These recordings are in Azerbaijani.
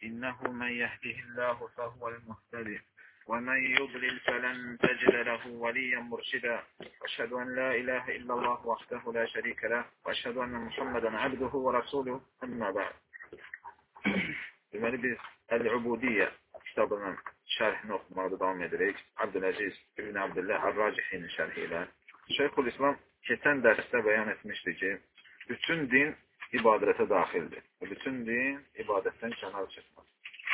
إنه من يهده الله فهو المهتدي ومن يضلل فلن تجد له وليا مرشدا أشهد أن لا إله إلا الله وحده لا شريك له وأشهد أن محمدا عبده ورسوله أما بعد. Deməli biz Əl-Ubudiyyə kitabının şərhini oxumaqda davam edirik. Abdüləziz İbn Abdüllah Ər-Racihinin şərhi ilə. Şeyxülislam keçən dərsdə bəyan etmişdi ki, bütün din ibadətə daxildir. Bütün din ibadətdən kənar çıxmaz.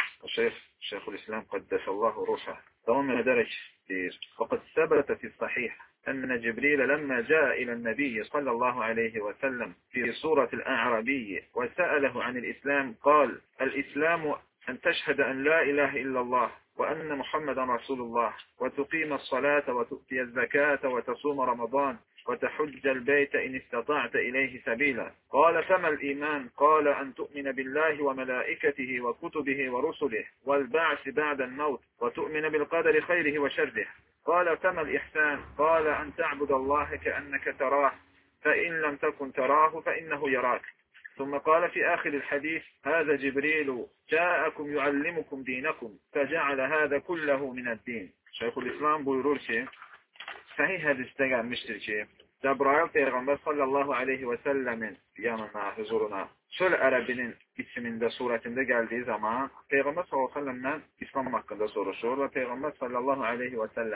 Şeyxülislam Qəddəsəllahu ruhah davam edərək deyir. Fəqəd səbətə fis-sahih أن جبريل لما جاء إلى النبي صلى الله عليه وسلم في سورة الأعرابي وسأله عن الإسلام قال: الإسلام أن تشهد أن لا إله إلا الله وأن محمد رسول الله وتقيم الصلاة وتؤتي الزكاة وتصوم رمضان وتحج البيت إن استطعت إليه سبيلا. قال: فما الإيمان؟ قال: أن تؤمن بالله وملائكته وكتبه ورسله والبعث بعد الموت وتؤمن بالقدر خيره وشره. قال: فما الإحسان؟ قال: أن تعبد الله كأنك تراه فإن لم تكن تراه فإنه يراك. ثم قال في آخر الحديث: هذا جبريل جاءكم يعلمكم دينكم فجعل هذا كله من الدين. Şeyxülislam buyurur ki, sahih hədisdə gəlmişdir ki, Cəbrail Peyğəmbər sallallahu aleyhi və səlləmin yanına, huzuruna, çöl ərəbinin biçimində, surətində gəldiyi zaman Peyğəmbər sallallahu aleyhi və səlləmdən İslam haqqında soruşur və Peyğəmbər sallallahu aleyhi və səlləm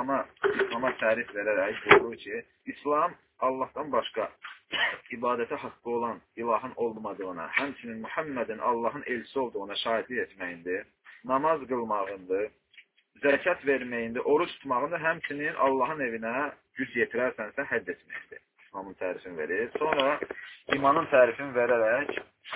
İslama tərif verərək buyurur ki, İslam Allahdan başqa ibadətə haqqı olan ilahın olmadığına, həmçinin Muhammedin Allahın elçisi olduğuna şahidlik etməyindir, namaz qılmağındır, zəkat verməyində, oruç tutmağında həmçinin Allahın evinə güc yetirərsənsə hədd etməkdir. İslamın tərifini verir. Sonra imanın tərifini verərək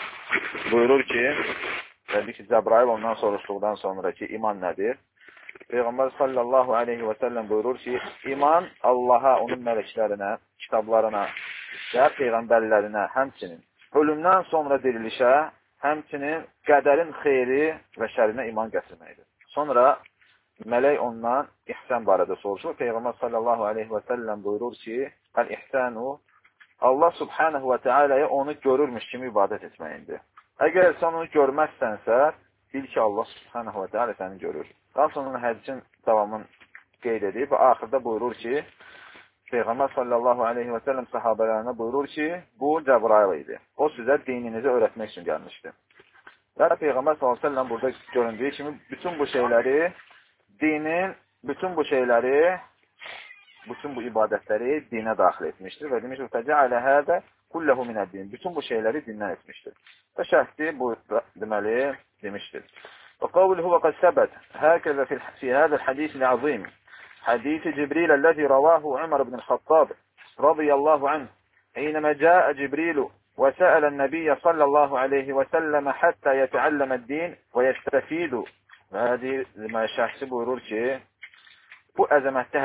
buyurur ki, təbii ki, Cəbrail ondan soruşduqdan sonra ki, iman nədir? Peyğəmbər sallallahu aleyhi və səlləm buyurur ki, iman Allaha, onun mələklərinə, kitablarına və peyğəmbərlərinə, həmçinin ölümdən sonra dirilişə, həmçinin qədərin xeyri və şərinə iman gətirməkdir. Sonra mələk ondan ihsan barədə soruşur. Peyğəmbər sallallahu aleyhi və səlləm buyurur ki, əl-ihsanu Allah subhanahu və teala'ya onu görürmüş kimi ibadət etməyindir. Əgər sən onu görməzsənsə, bil ki, Allah subhanahu və teala səni görür. Daha sonra hədisin davamını qeyd edib və axırda buyurur ki, Peyğəmbər sallallahu aleyhi və səlləm sahabələrinə buyurur ki, bu Cəbrail idi. O sizə dininizi öyrətmək üçün gəlmişdi. Və Peyğəmbər sallallahu aleyhi və səlləm burada göründüyü kimi bütün bu şeyləri, dinin bütün bu ibadətləri dinə daxil etmişdir və demişdir, fəcəalə hədə kulləhu minəd-din. Bütün bu şeyləri dindən etmişdir. Və şəhdi bu deməli demişdir. Və qavluhu və qəd səbət həkəzə fi hədəl hədisi l-azim hadisi Cibril əlləzi ravahu Umar ibn al-Xattab radiyallahu anh حينما جاء جبريل وسأل النبي صلى الله عليه وسلم حتى يتعلم الدين ويستفيد. Və deməli, şəxsi buyurur ki, bu əzəmətli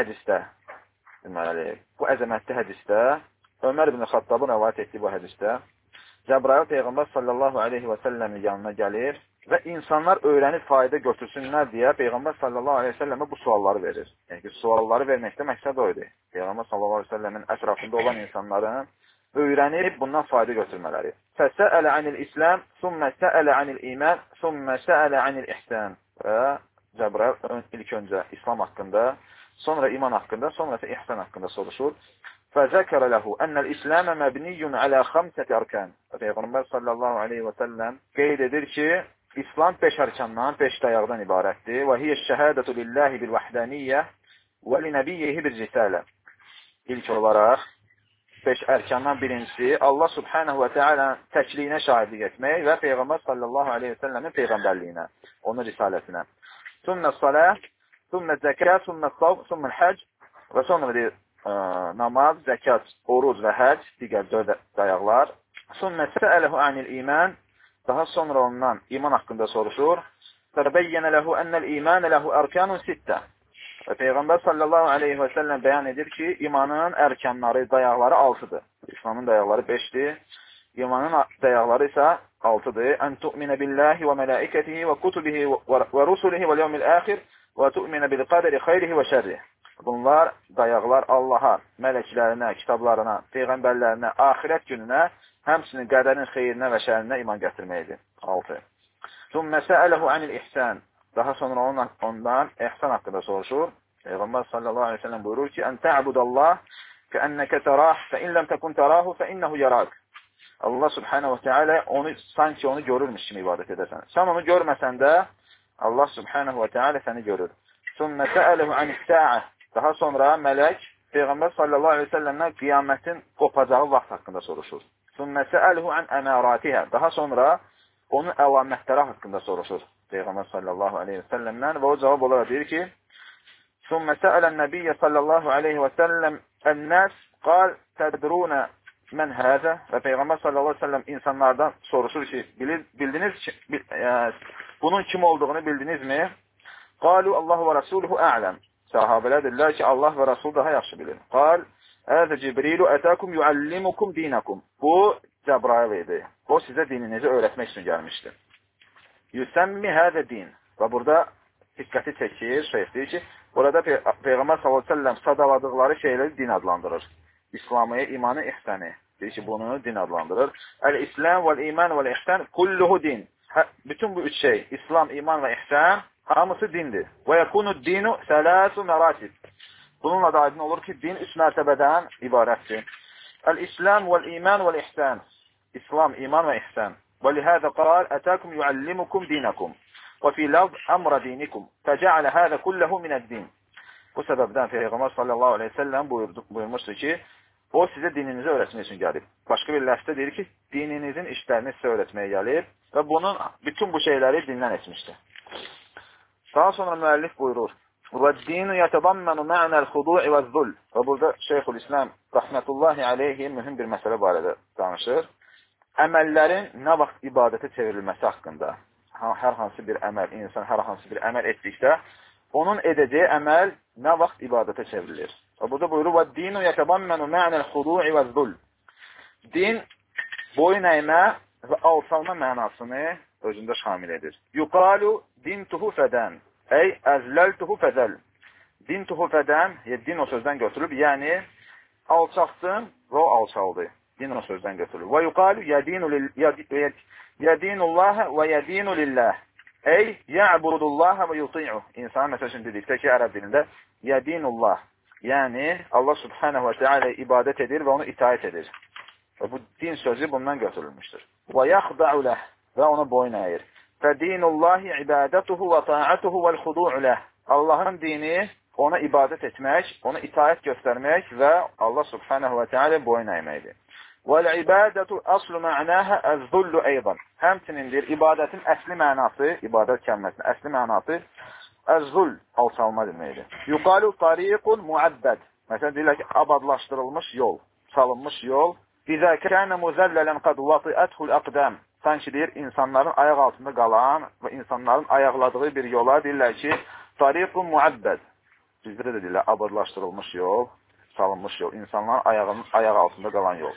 hədisdə, Ömər ibn Xattabın rəvayət etdiyi bu hədisdə, Cəbrail Peyğəmbər sallallahu aleyhi və səlləmin yanına gəlir və insanlar öyrənib fayda götürsünlər deyə Peyğəmbər sallallahu aleyhi və səlləmə bu sualları verir. Yəni ki, sualları verməkdə məqsəd o idi. Peyğəmbər sallallahu aleyhi və səlləmin ətrafında olan insanların öyrənib bundan fayda götürmələri. Fəsəələ anil-İslam, sümmə səələ anil-iman, sümmə səələ anil-ihsan. Və Cəbrail ilk öncə İslam haqqında, sonra iman haqqında, sonra isə ihsan haqqında soruşur. Fəzəkərə ləhu ənəl-İslamə məbniyyun alə xamsəti arkan. Peyğəmbər sallallahu aleyhi və səlləm qeyd edir ki, İslam 5 arkandan, 5 dayaqdan ibarətdir. Və hiyə şəhədətü lillahi bil-vəhdaniyyə və li-nəbiyyihi bil-risələ. İlk olaraq 5 ərkandan birincisi Allah subhanahu və teala təkliyinə şahidlik etmək və Peyğəmbər sallallahu aleyhi və səlləmin peyğəmbərliyinə, onun risalətinə. Sünnə salah, sünnə zəkat, sünnə savm, sünnə həc və sonra namaz, zəkat, oruc və həc, digər 4 dayaqlar. Sünnə səələhu anil iman, daha sonra ondan iman haqqında soruşur. Fərbəyyənə ləhu ənəl imanə ləhu ərkanun 6. Və Peyğəmbər sallallahu aleyhi və səlləm bəyan edir ki, imanın ərkanları, dayaqları 6-dır. İslamın dayaqları 5-dir. İmanın dayaqları isə 6-dır. Ən tu'minə billahi və mələikətihi və kutubihi və rusulihi və yevmil əxir və tu'minə bil qədəri xeyrihi və şərrihi. Bunlar, dayaqlar Allaha, mələklərinə, kitablarına, peyğəmbərlərinə, axirət gününə, həmçinin qədərin xeyrinə və şərrinə iman gətirməkdir. 6. Sümmə səələhu anil ihsan. Daha sonra ondan ihsan haqqında soruşur. Peyğəmbər sallallahu aleyhi ve sellem buyurur ki, "Ən ta'budallah kəənnəkə tərah, fə in ləm təkun tərahu, fə innehu yarak." Allah subhanahu wa ta'ala sanki onu görürmüş kimi ibadət edəsən. Sən onu görməsən də Allah subhanahu wa ta'ala səni görür. Sümmə səələhu anis sə'ə. Daha sonra mələk Peyğəmbər sallallahu aleyhi ve sellemdən qiyamətin qopacağı vaxt haqqında soruşur. Sümmə səələhu an əməratiha. Daha sonra onun əlamətləri haqqında soruşur Peyğəmbər sallallahu aleyhi ve sellemdən və o cavab olaraq deyir ki, Sümmə səələn nəbiyyə sallallahu aleyhi ve sellem ən-nəs qal tədrunə mən həzə və Peyğəmbər sallallahu aleyhi ve sellem insanlardan soruşur ki, bildiniz ki, bunun kim olduğunu bildinizmi? Qalu Allahu və Rasuluhu a'ləm. Sahabələr dedilər ki, Allah və Rasul daha yaxşı bilir. Qal, əzə Cibrilu ətəkum yuallimukum dinakum. Bu, Cəbrail idi. O, sizə dininizi öyrətmək üçün gəlmişdir. Yüsəmmi həzə din. Və burada diqqəti çəkir, şeyh deyir ki, burada Peyğəmbər s.ə.v sadaladıqları şeyləri din adlandırır. İslamı, imanı, ihsanı. Deyir ki, bunu din adlandırır. Əl-İslam vəl-iman vəl-ihsan kulluhu din. Bütün bu üç şey, İslam, iman və ihsan, hamısı dindir. Və yəkunu dinu sələsu məratib. Bununla da aydın olur ki, din üç mərtəbədən ibarətdir. Əl-İslam vəl-iman vəl-ihsan. İslam, iman və ihsan. Və lihədə qal, ətəkum yuallimukum dinakum. Və fi lafz əmra dinikum. Fəcəalə hədə kulləhu minəd-din. Bu səbəbdən Peyğəmbər sallallahu aleyhi ve sellem buyurmuşdur ki, o sizə dininizi öyrətmək üçün gəlib. Başqa bir ləfzdə deyir ki, dininizin işlərini sizə öyrətməyə gəlib və bunun bütün bu şeyləri dindən etmişdir. Daha sonra müəllif buyurur, وَالدِّينُ يَتَضَمَّنُ مَعْنَى الْخُضُوعِ وَالذُّلْ. Və burada Şeyxülislam rəhmətullahi aleyhi mühüm bir məsələ barədə danışır. Əməllərin nə vaxt ibadətə çevrilməsi haqqında. Hər hansı bir əməl, insan hər hansı bir əməl etdikdə, onun edəcəyi əməl nə vaxt ibadətə çevrilir. Və burada buyurur, وَالدِّينُ يَتَضَمَّنُ مَعْنَى الْخُضُوعِ وَالذُّلْ. Din boyun əymə və alçalma mənasını özündə şamil edir. Yuqalu dintuhu fədən. Ey əzləltuhu fədəl. Dintuhu fədən, din o sözdən götürülüb, yəni alçaqdın və o alçaldı. Din o sözdən götürülüb. Və yuqalu yədinullaha və yədinu lillah. Ey ya'budullaha və yuti'uh. İnsan məsəl üçün dedikdə ki, ərəb dilində yədinullah. Yəni Allah subhanahu və teala ibadət edir və onu itaət edir. Və bu din sözü bundan götürülmüşdür. Və yaxda'u ləh. Və ona boyun əyir. Fədinullahi ibadətuhu və ta'atuhu vəl-xudu'u ləh. Allahın dini ona ibadət etmək, ona itaət göstərmək və Allah subhanahu və teala boyun əyməkdir. Vəl-ibadətu aslu mə'nəha əz-zullu eydan. Həmçinindir, ibadətin əsli mənası, ibadət kəlməsinin əsli mənası əz-zull, alçalma deməkdir. Yuqalu tariqun muəbbəd. Məsələn, deyirlər ki, abadlaşdırılmış yol, salınmış yol. İzə kənə muzəllələn qad vatiəthul əqdəm. Sanki deyir, insanların ayaq altında qalan və insanların ayaqladığı bir yola deyirlər ki, tariqun muəbbəd. Bizdə də deyirlər, abadlaşdırılmış yol, salınmış yol, insanların ayaq altında qalan yol.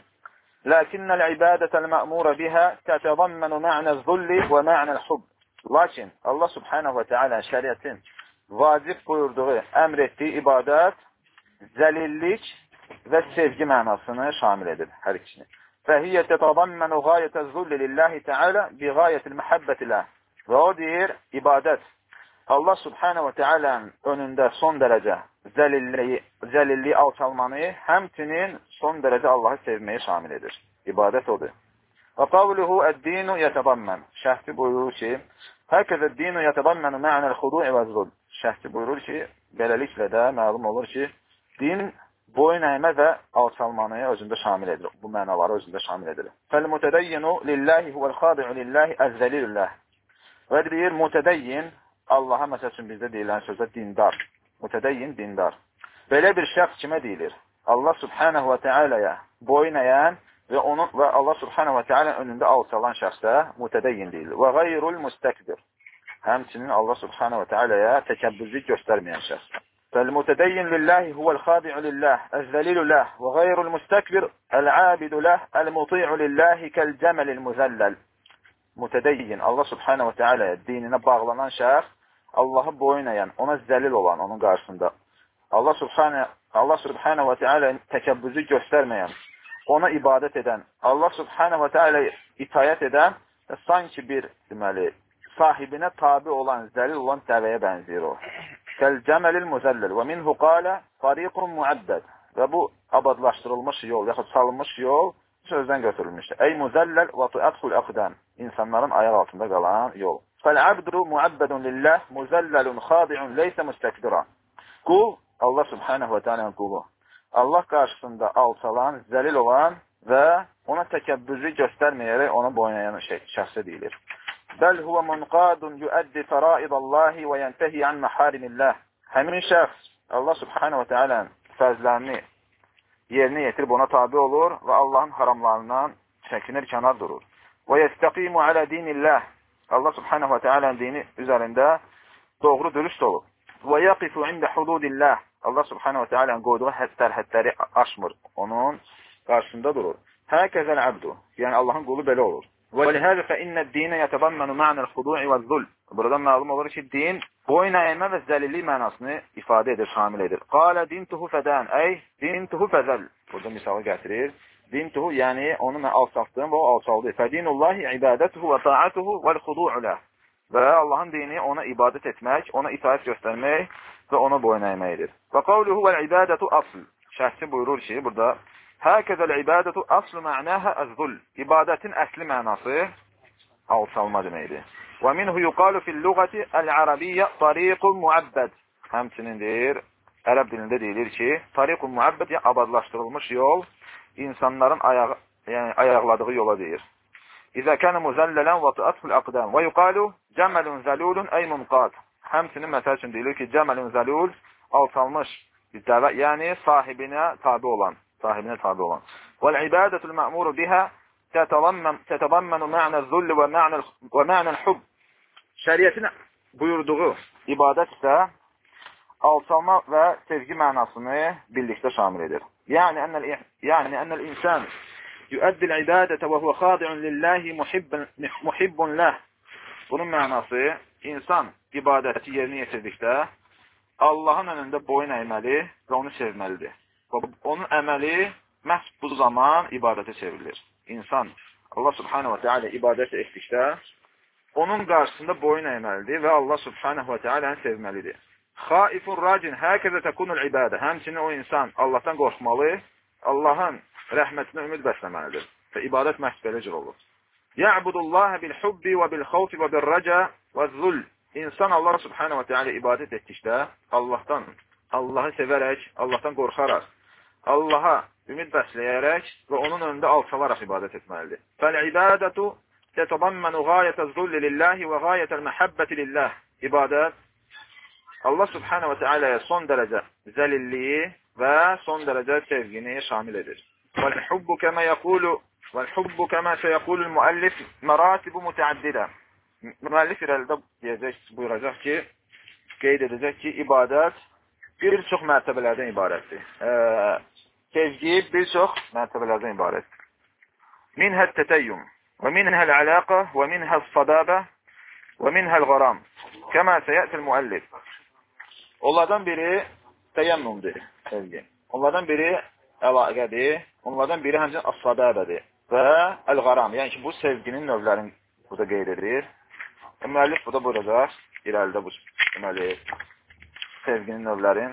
Lakinnəl ibadətəl mə'murə bihə tətəzammənu mə'nəz zulli və mə'nəl hub. Lakin Allah subhanahu və teala şəriətin vacib buyurduğu, əmr etdiyi ibadət zəlillik və sevgi mənasını şamil edir hər ikisini. Fəhiyyə tətəzammənu qayətəz zulli lillahi teala bi qayətil məhəbbəti ləh. Və o deyir, ibadət Allah subhanahu və teala'nın önündə son dərəcə zəlilliyi alçalmanı, həmçinin son dərəcə Allahı sevməyi şamil edir. İbadət odur. Və qavluhu əd-dinu yətədammən. Şəhti buyurur ki, həkəzə d-dinu yətədamməni mə'nəl xudu'i və zul. Şəhti buyurur ki, beləliklə də məlum olur ki, din boyun əymə və alçalmanı özündə şamil edir. Bu mənaları özündə şamil edir. Fəl-mutədeyyinu lillahi huvəl-xadi'u lillahi əzzəlilullah. Və deyir, mutədəyyin, Allaha məsəl üçün bizdə deyilən sözdə dindar. Mutədəyyin, dindar. Belə bir şəxs kimə deyilir? Allah subhanahu və teala'ya boyun əyən və Allah subhanahu və teala önündə alçalan şəxsə mutədəyyin deyilir. Və qayrul mustakbir. Həmçinin Allah subhanahu və teala'ya təkəbbürlük göstərməyən şəxs. Fəl-mutədəyyin lillahi huvəl-xadi'u lillah, əzzəlilu ləh və qayrul mustakbir, əl-abidu ləh, əl-muti'u lillahi kəl-cəməlil muzəlləl. Mutədəyyin, Allah subhanahu və teala'ya dininə bağlanan şəxs, Allahı boyun əyən, ona zəlil olan onun qarşısında. Allah subhanahu və teala təkəbbürlük göstərməyən, ona ibadət edən, Allah subhanahu və teala itayət edən sanki bir deməli, sahibinə tabi olan, zəlil olan dəvəyə bənzəyir o. Kəl-cəməlil muzəllil və minhu qalə tariqun muəbbəd. Və bu abadlaşdırılmış yol, yaxud salınmış yol sözdən götürülmüşdür. Ey muzəlləl və tuəthul əqdəm. İnsanların ayaq altında qalan yol. Fəl-əbdu muəbbədun lilləh muzəlləlun xadi'un leysə müstəkbira. Qul, Allah subhanəhu və teala'nın qulu. Allah qarşısında alçalan, zəlil olan və ona təkəbbürlü göstərməyərək ona boynayan şəxsə deyilir. Bəl huvə munqadun yuəddi fəraidallahi və yəntəhi ən məharimilləh. Həmin şəxs Allah subhanəhu və teala'nın fərzlərini yerinə yetirib ona tabi olur və Allahın haramlarından çəkinir, kənar durur. Və yəstəqimu alə dinilləh. Allah subhanəhu və teala'nın dini üzərində doğru dürüst olur. Və yaqifu ində hududilləh. Allah subhanəhu və teala'nın qoyduğu sərhədləri aşmır. Onun qarşısında durur. Həkəzəl əbdu. Yəni Allahın qulu belə olur. Və lihəzə fə innəd dinə yətəbəmməni mənəl xudu'i və zul. Buradan məlum olur ki, din boyun əymə və zəlillik mənasını ifadə edir, şamil edir. Qalə dintuhu fədən, ey dintuhu fəzəl. Burada misalı gətirir. Dintuhu, yəni onu mən alçaltdım və o alçaldı. Fədinullahi ibadətuhu və ta'atuhu vəl-xudu'u ləh. Və Allahın dini ona ibadət etmək, ona itaət göstərmək və ona boyun əyməkdir. Və qavluhu vəl-ibadətu asl. Şəhsi buyurur ki, burada həkəzəl ibadətu aslu mənəhə əz-zul. İbadətin əsli mənası alçalma deməkdir. Və minhu yuqalu fil-lüğəti əl-ərabiyyə tariqun muəbbəd. Həmçinin deyir, ərəb dilində deyilir ki, tariqun muəbbəd, yəni abadlaşdırılmış yol, insanların ayaqladığı yola deyir. İzə kənə muzəllələn və tuəthul əqdəm və yuqalu cəməlun zəlulun ey munqad. Həmçinin məsəl üçün deyilir ki, cəməlun zəlul alçalmış bir dəvə, yəni sahibinə tabi olan. Vəl-ibadətul mə'muru bihə tətəzammanu mə'nəz-zulli və mə'nəl-hubb. Şəriətin buyurduğu ibadət isə alçalma və sevgi mənasını birlikdə şamil edir. Yəni ənəl insan yuəddil ibadətə və huvə xadi'un lillahi muhibbun ləh. Bunun mənası, insan ibadəti yerinə yetirdikdə Allahın önündə boyun əyməli və onu sevməlidir. Onun əməli məhz bu zaman ibadətə çevrilir. İnsan Allah subhanahu və teala ibadət etdikdə onun qarşısında boyun əyməlidir və Allah subhanahu və teala'nı sevməlidir. Xaifun racin həkəzə təkunul ibadə. Həmçinin o insan Allahdan qorxmalı, Allahın rəhmətinə ümid bəsləməlidir. Və ibadət məhz belə cür olur. Ya'budullaha bil hubbi və bil xawfi və bil raca və zul. İnsan Allah subhanahu və teala ibadət etdikdə Allahı sevərək, Allahdan qorxaraq, Allaha ümid bəsləyərək və onun önündə alçalaraq ibadət etməlidir. Fəl-ibadətu tətəzammanu gayətəz zulli lillahi və gayətəl məhəbbəti lillah. İbadət Allah subhanahu və teala'ya son dərəcə zəlilliyi və son dərəcə sevgini şamil edir. Vəl-hubbu kəmə səyəqulul müəllif məratibu mütəaddidə. Müəllif irəlidə buyuracaq ki, qeyd edəcək ki, ibadət bir çox mərtəbələrdən ibarətdir. Sevgi bir çox mərtəbələrdən ibarətdir. Minhəl tətəyyum və minhəl ələqə və minhəl sadabə və minhəl qaram. Kəmə səyətil müəllif. Onlardan biri təyəmmümdür, sevgi. Onlardan biri əlaqədir, onlardan biri həmçinin as-sadabədir və əl-qaram. Yəni ki, bu sevginin növlərini burada qeyd edir. Müəllif burada buyuracaq, irəlidə bu sevginin növlərin.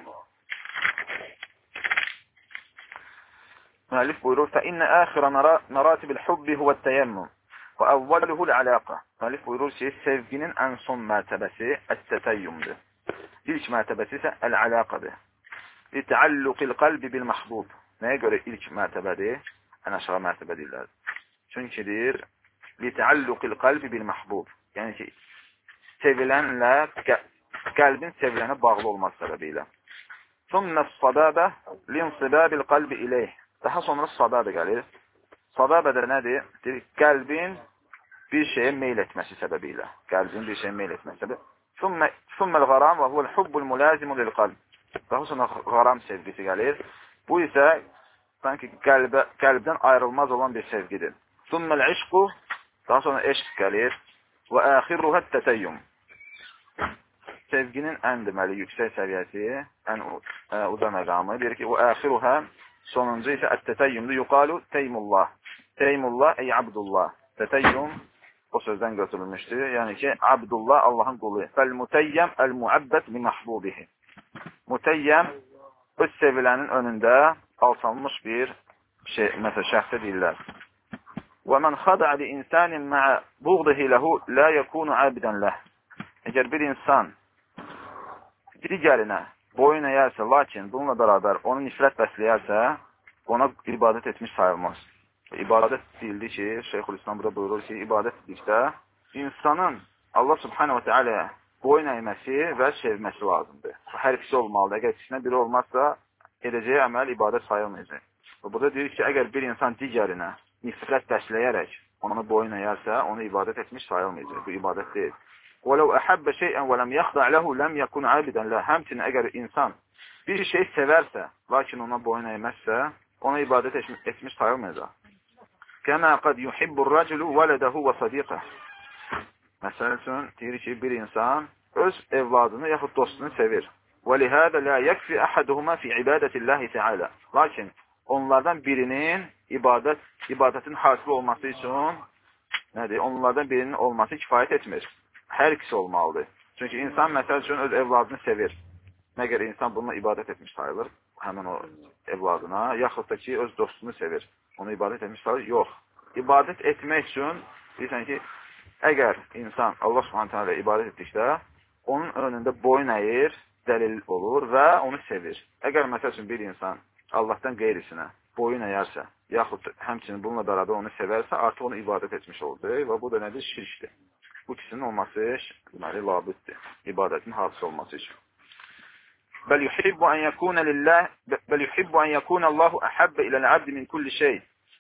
Müəllif buyurur, فَإِنَّ آخِرَ مَرَاتِبِ الْحُبِّ هُوَ التَّيَمُّمُ وَأَوَّلُهُ الْعَلَاقَةِ. Müəllif buyurur ki, sevginin ən son mərtəbəsi ət-tətəyyümdür. İlk mərtəbəsi isə əl-əlaqədir. لِتَعَلُّقِ الْقَلْبِ بِالْمَحْبُوبِ. Nəyə görə ilk mərtəbədir? Ən aşağı mərtəbə deyirlər. Çünki deyir, لِتَعَلُّقِ الْقَلْبِ بِالْمَحْبُوبِ. Yəni ki, sevilənlə qəlbin sevilənə bağlı olması səbəbilə. ثُمَّ الصَّدَابَ لِنْصِبَابِ الْقَلْبِ إِلَيْهِ. Daha sonra sadabə gəlir. Sadabə də nədir? Qəlbin bir şeyə meyl etməsi səbəbilə. Qəlbin bir şeyə meyl etməsi səbəbilə. ثُمَّ الْغَرَامِ وَهُوَ الْحُبُّ الْمُلَازِمُ لِلْقَلْبِ. Daha sonra qaram sevgisi gəlir. Bu isə sanki qəlbdən ayrılmaz olan bir sevgidir. ثُمَّ الْعِشْقُ. Daha sonra eşq gəlir. وَآخِرُهَا التَّتَيُّمُ. Sevginin ən deməli yüksək səviyyəsi, ən uca məqamı. Deyir ki, وَآخِرُهَا. Sonuncu isə ət-tətəyyümdür. Yuqalu teymullah. Teymullah ey abdullah. Tətəyyüm o sözdən götürülmüşdür. Yəni ki, Abdullah Allahın qulu. Fəl-mutayyəm əl-muəbbət li mahbubihi. Mutayyəm öz sevilənin önündə alçalmış bir şey, məsələn, şəxsə deyirlər. Və mən xada'a li insanin ma'a buğdihi lahu la yakunu abidan lah. Əgər bir insan digərinə boyun əyərsə, lakin bununla bərabər onu nifrət bəsləyərsə, ona ibadət etmiş sayılmaz. İbadət deyildi ki, Şeyxülislam burada buyurur ki, ibadət dedikdə insanın Allah subhanahu wa ta'ala boyun əyməsi və sevməsi lazımdır. Hər ikisi olmalıdır. Əgər ikisindən biri olmazsa, edəcəyi əməl ibadət sayılmayacaq. Burada deyir ki, əgər bir insan digərinə nifrət bəsləyərək ona boyun əyərsə, onu ibadət etmiş sayılmayacaq. Bu ibadət deyil. وَلَوْ أَحَبَّ شَيْئًا وَلَمْ يَخْضَعْ لَهُ لَمْ يَكُنْ عَابِدًا لَهُ. Həmçinin əgər insan bir şey sevərsə, lakin ona boyun əyməzsə, ona ibadət etmiş sayılmayacaq. كَمَا قَدْ يُحِبُّ الرَّجُلُ وَلَدَهُ وَصَدِيقَهُ. Məsəl üçün, deyir ki, bir insan öz evladını yaxud dostunu sevir. وَلِهَذَا لَا يَكْفِ أَحَدُهُمَا فِي عِبَادَةِ اللّٰهِ تَعَالَى. Lakin onlardan birinin ibadətin hasil olması üçün nədir? Onlardan birinin olması kifayət etmir. Hər ikisi olmalıdır. Çünki insan məsəl üçün öz evladını sevir. Məgər insan bununla ibadət etmiş sayılır, həmin o evladına, yaxud da ki, öz dostunu sevir. Onu ibadət etmiş sayılır. Yox. İbadət etmək üçün, deyirsən ki, əgər insan Allah subhanahu ilə ibadət etdikdə, onun önündə boyun əyir, dəlil olur və onu sevir. Əgər məsəl üçün bir insan Allahdan qeyrisinə boyun əyərsə, yaxud həmçinin bununla bərabər onu sevərsə, artıq onu ibadət etmiş oldu və bu da nədir? Şirkdir. Bu ikisinin olması deməli labiddir. İbadətin hadisi olması üçün. Bəl yuhibbu an yakuna lillah, bəl yuhibbu an yakuna Allahu ahabba ila al-abd min kulli şey.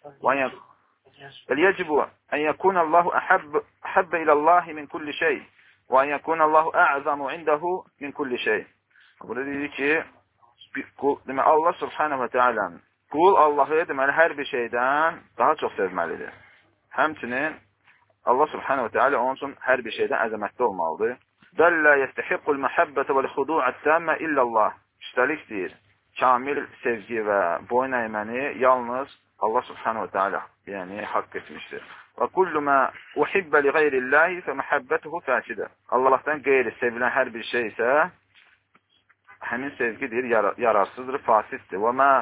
Bəl yacibu an yakuna Allahu ahabba ila Allah min kulli şey və an yakuna Allahu a'zamu indahu min kulli şey. Burada deyir ki, deməli Allah subhanahu wa ta'ala qul Allahı deməli hər bir şeydən daha çox sevməlidir. Həmçinin Allah subhanahu wa ta'ala onun üçün hər bir şeydən əzəmətli olmalıdır. Bəl la yəstəhiqqul məhəbbətə vəl-xudu'ət-təmmə illallah. Üstəlik deyir, kamil sevgi və boyun əyməni yalnız Allah subhanahu wa ta'ala yəni haqq etmişdir. Və kullu mə uhibbə li qeyrillahi fə məhəbbətuhu fəsidə. Allahdan qeyri sevilən hər bir şey isə həmin sevgidir, yararsızdır, fasiddir.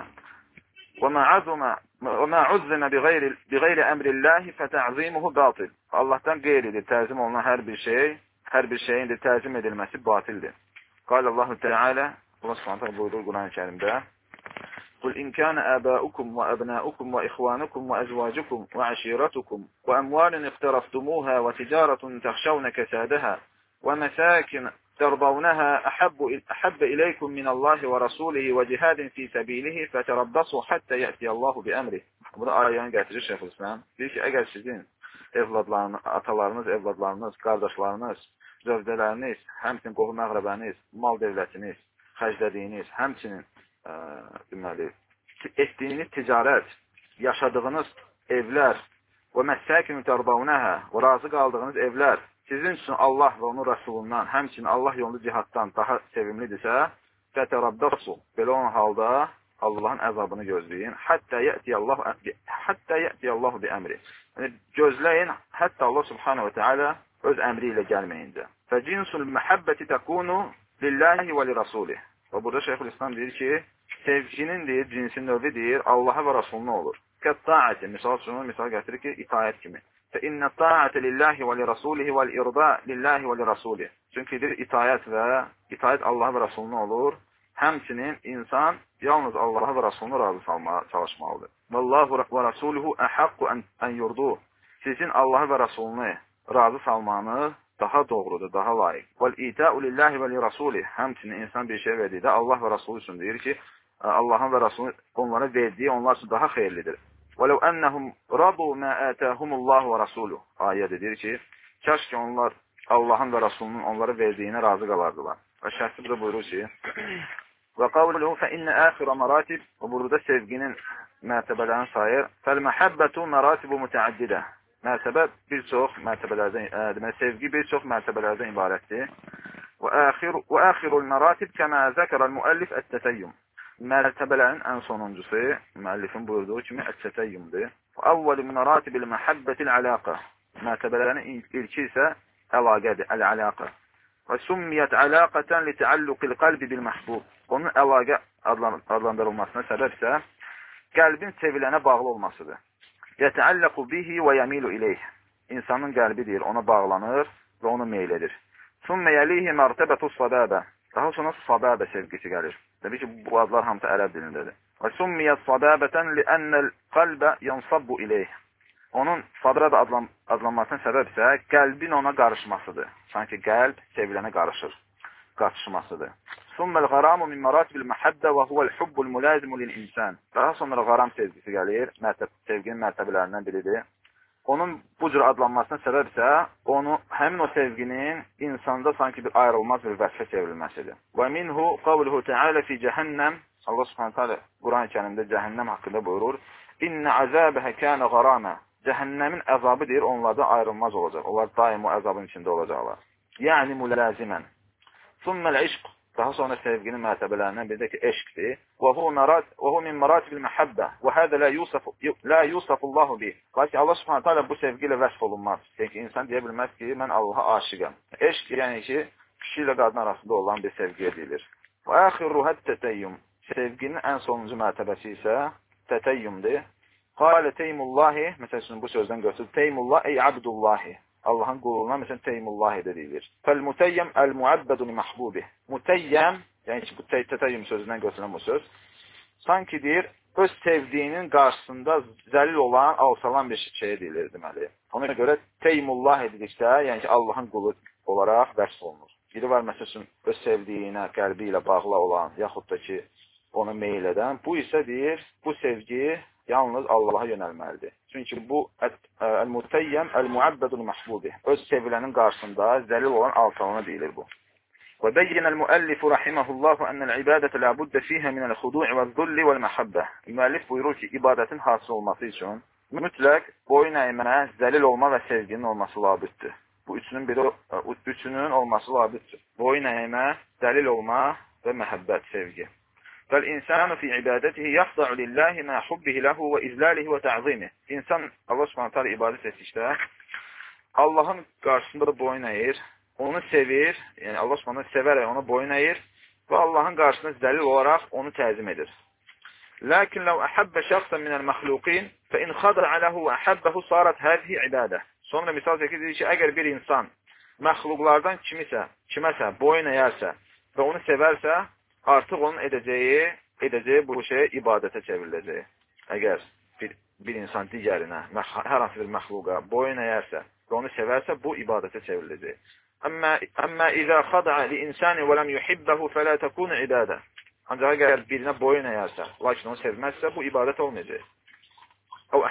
Və mə uzzimə bi qeyri əmrillahi fə tə'zimuhu batil. Allahdan qeyridir, təzim olunan hər bir şeyin də təzim edilməsi batildir. Qalallahu Teala, Allah subhanahu buyurur Quran-ı Kərimdə: "Qul in kana aba'ukum və abna'ukum və ikhwanukum və azwajukum və ashiratukum və amwalun iqtaraftumuha və ticaretun takhshawna kasadaha və masakin tardawnaha ahabba ilaykum min Allahi və rasulihi və cihadin fi sabilihi fatarabbasu hatta ya'ti Allahu bi amrihi." Bu da ayəni gətirir Şeyxülislam. Deyir ki, əgər sizin evladlarınız, atalarınız, evladlarınız, qardaşlarınız, zövcələriniz, həmçinin qohum-əqrəbəniz, mal dövlətiniz, xərclədiyiniz, həmçinin deməli, etdiyiniz ticarət, yaşadığınız evlər və məssəkin tərdavunəhə və razı qaldığınız evlər sizin üçün Allah və onun rəsulundan, həmçinin Allah yolunda cihaddan daha sevimlidirsə, fətərabdasu, belə olan halda Allahın əzabını gözləyin. Hətta yəti Allahu bi əmri. Yəni, gözləyin, hətta Allah subhanahu wa ta'ala öz əmri ilə gəlməyincə. Fəcinsul məhəbbəti təkunu lillahi və li rasulih. Və burada Şeyxülislam deyir ki, sevginin deyir, cinsin növü deyir, Allaha və Rasuluna olur. Kəttaəti, misal gətirir ki, itayət kimi. فإن الطاعة لله ولرسوله والإرضاء لله ولرسوله. Çünki deyir, itayət Allah və Rasuluna olur. Həmçinin insan yalnız Allaha və Rasuluna razı salmağa çalışmalıdır. Vallahu və Rasuluhu əhaqqu ən yurduh. Sizin Allaha və Rasulunu razı salmanız daha doğrudur, daha layiq. Vəl-ita'u lillahi və li-rasulih. Həmçinin insan bir şey verdikdə Allah və Rasulü üçün deyir ki, Allahın və Rasulun onlara verdiyi onlar üçün daha xeyirlidir. وَلَوْ أَنَّهُمْ رَضُوا مَا آتَاهُمُ اللّٰهُ وَرَسُولُهُ. Ayədə deyir ki, kəş ki onlar Allahın və Rasulunun onlara verdiyinə razı qalardılar. Və şəhsi burada buyurur ki, وَقَوْلُهُ فَإِنَّ آخِرَ مَرَاتِبِ. O burada sevginin mərtəbələrini sayır. فَالْمَحَبَّةُ مَرَاتِبُ مُتَعَدِّدَ. Mərtəbə bir çox mərtəbələrdən, demək, sevgi bir çox mərtəbələrdən ibarətdir. وَآخِرُ الْمَرَاتِبِ كَمَا ذَكَرَ الْمُؤَلِّفِ التَّتَيُّمُ. Mərtəbələrin ən sonuncusu, müəllifin buyurduğu kimi ət-tətəyyümdür. Əvvəli minaratibil məhəbbətil əlaqə. mərtəbələrin ilki isə əlaqədir, əl-ələqə. Və summiyyət əlaqətən li təalluqil qalbi bil məhbub. Onun əlaqə adlandırılmasına səbəb isə qəlbin sevilənə bağlı olmasıdır. Yətəalləqu bihi və yəmilu ileyh. İnsanın qəlbi deyir, ona bağlanır və onu meyl edir. Sümmə yəlihi mərtəbətu sababə. Daha sonra sababə sevgisi gəlir. Təbii ki, bu adlar hamısı ərəb dilindədir. Və summiyyət sababətən li ənəl qalbə yansabbu ileyh. Onun sababə adlanmasının səbəb isə qəlbin ona qarışmasıdır. Sanki qəlb sevilənə qarışır, qatışmasıdır. Summəl qaramu min maratibil məhəbdə və huvəl hubbul mülazimu lil insan. Daha sonra qaram sevgisi gəlir, sevginin mərtəbələrindən biridir. Onun bu cür adlanmasına səbəb isə həmin o sevginin insanda sanki bir ayrılmaz bir vəsfə çevrilməsidir. Və minhu qavluhu təalə fi cəhənnəm. Allah subhanət hələ Quran-ı kərimdə cəhənnəm haqqında buyurur. İnnə əzəbəhə kənə qaramə. Cəhənnəmin əzabı deyir, onlardan ayrılmaz olacaq. Onlar daim o əzabın içində olacaqlar. Yəni mülazimən. Summəl işq. Daha sonra sevginin mərtəbələrindən biri də ki, eşqdir. Və hu min maratibil məhəbbə. Və hədə la yusafullahu bih. Lakin Allah subhanət hələ bu sevgi ilə vəsf olunmaz. Çünki insan deyə bilməz ki, mən Allaha aşiqəm. Eşq yəni ki, kişi ilə qadın arasında olan bir sevgi edilir. Və əxirruhət tətəyyüm. Sevginin ən sonuncu mərtəbəsi isə tətəyyümdir. Qalə teymullahi, məsələn bu sözdən götürür, teymullah ey abdullahi. Allahın quluna məsələn teymullahi deyilir. Fəl-müteyyəm əl-muəbbədu li məhbubih. Müteyyəm, yəni ki, bu tətəyyüm sözündən götürülən bu söz, sanki deyir, öz sevdiyinin qarşısında zəlil olan, alçalan bir şeyə deyilir deməli. Ona görə teymullah edildikdə, yəni ki, Allahın qulu olaraq vəsf olunur. Biri var məsələn öz sevdiyinə, qəlbi ilə bağlı olan, yaxud da ki, ona meyil edən. Bu isə deyir, bu sevgi yalnız Allaha yönəlməlidir. Çünki bu əl-müteyyəm əl-muəbbədun məhbubih. Öz sevilənin qarşısında zəlil olan alçalana deyilir bu. Və bəyyənəl müəllifu rahiməhullahu ənəl ibadətə ləbuddə fiyhə minəl xudu'i və zulli vəl-məhəbbə. Müəllif buyurur ki, ibadətin hasıl olması üçün mütləq boyun əymə, zəlil olma və sevginin olması labüddür. Bu üçünün olması labüddür. Boyun əymə, zəlil olma və məhəbbət, sevgi. فالإنسان في عبادته يخضع لله مع حبه له وإذلاله وتعظيمه. İnsan Allah Subhanahu taala ibadət etdikdə Allahın qarşısında boyun əyir, onu sevir, yəni Allah Subhanahu sevərək ona boyun əyir və Allahın qarşısında zəlil olaraq onu təzim edir. Lakin law ahabba şəxsən minəl məxluqin fe in xada'a lahu və ahabbahu sarat hadihi ibadə. Sonra misal çəkir ki, əgər bir insan məxluqlardan kiməsə boyun əyərsə və onu sevərsə, artıq onun edəcəyi bu şey ibadətə çevriləcək. Əgər bir insan digərinə, hər hansı bir məxluqa boyun əyərsə və onu sevərsə, bu ibadətə çevriləcək. Əmmə izə xada'a li insani və ləm yuhibbəhu fələ təkunu ibadə. Ancaq əgər birinə boyun əyərsə, lakin onu sevməzsə, bu ibadət olmayacaq. Əv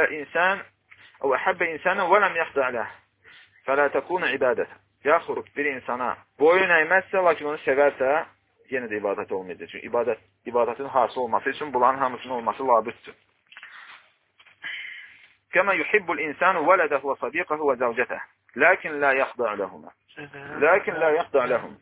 əhəbbə insanə və ləm yaxda'a ləh fələ təkunu ibadət. Yaxud bir insana boyun əyməzsə, lakin onu sevərsə, yenə də ibadət olmayacaq. Çünki ibadətin hasıl olması üçün bunların hamısının olması labüddür. Kəmə yuhibbul insanu vələdəhu və sadiqəhu və zəvcətəh. Lakin la yaxda' ləhumə. Lakin la yaxda' ləhum.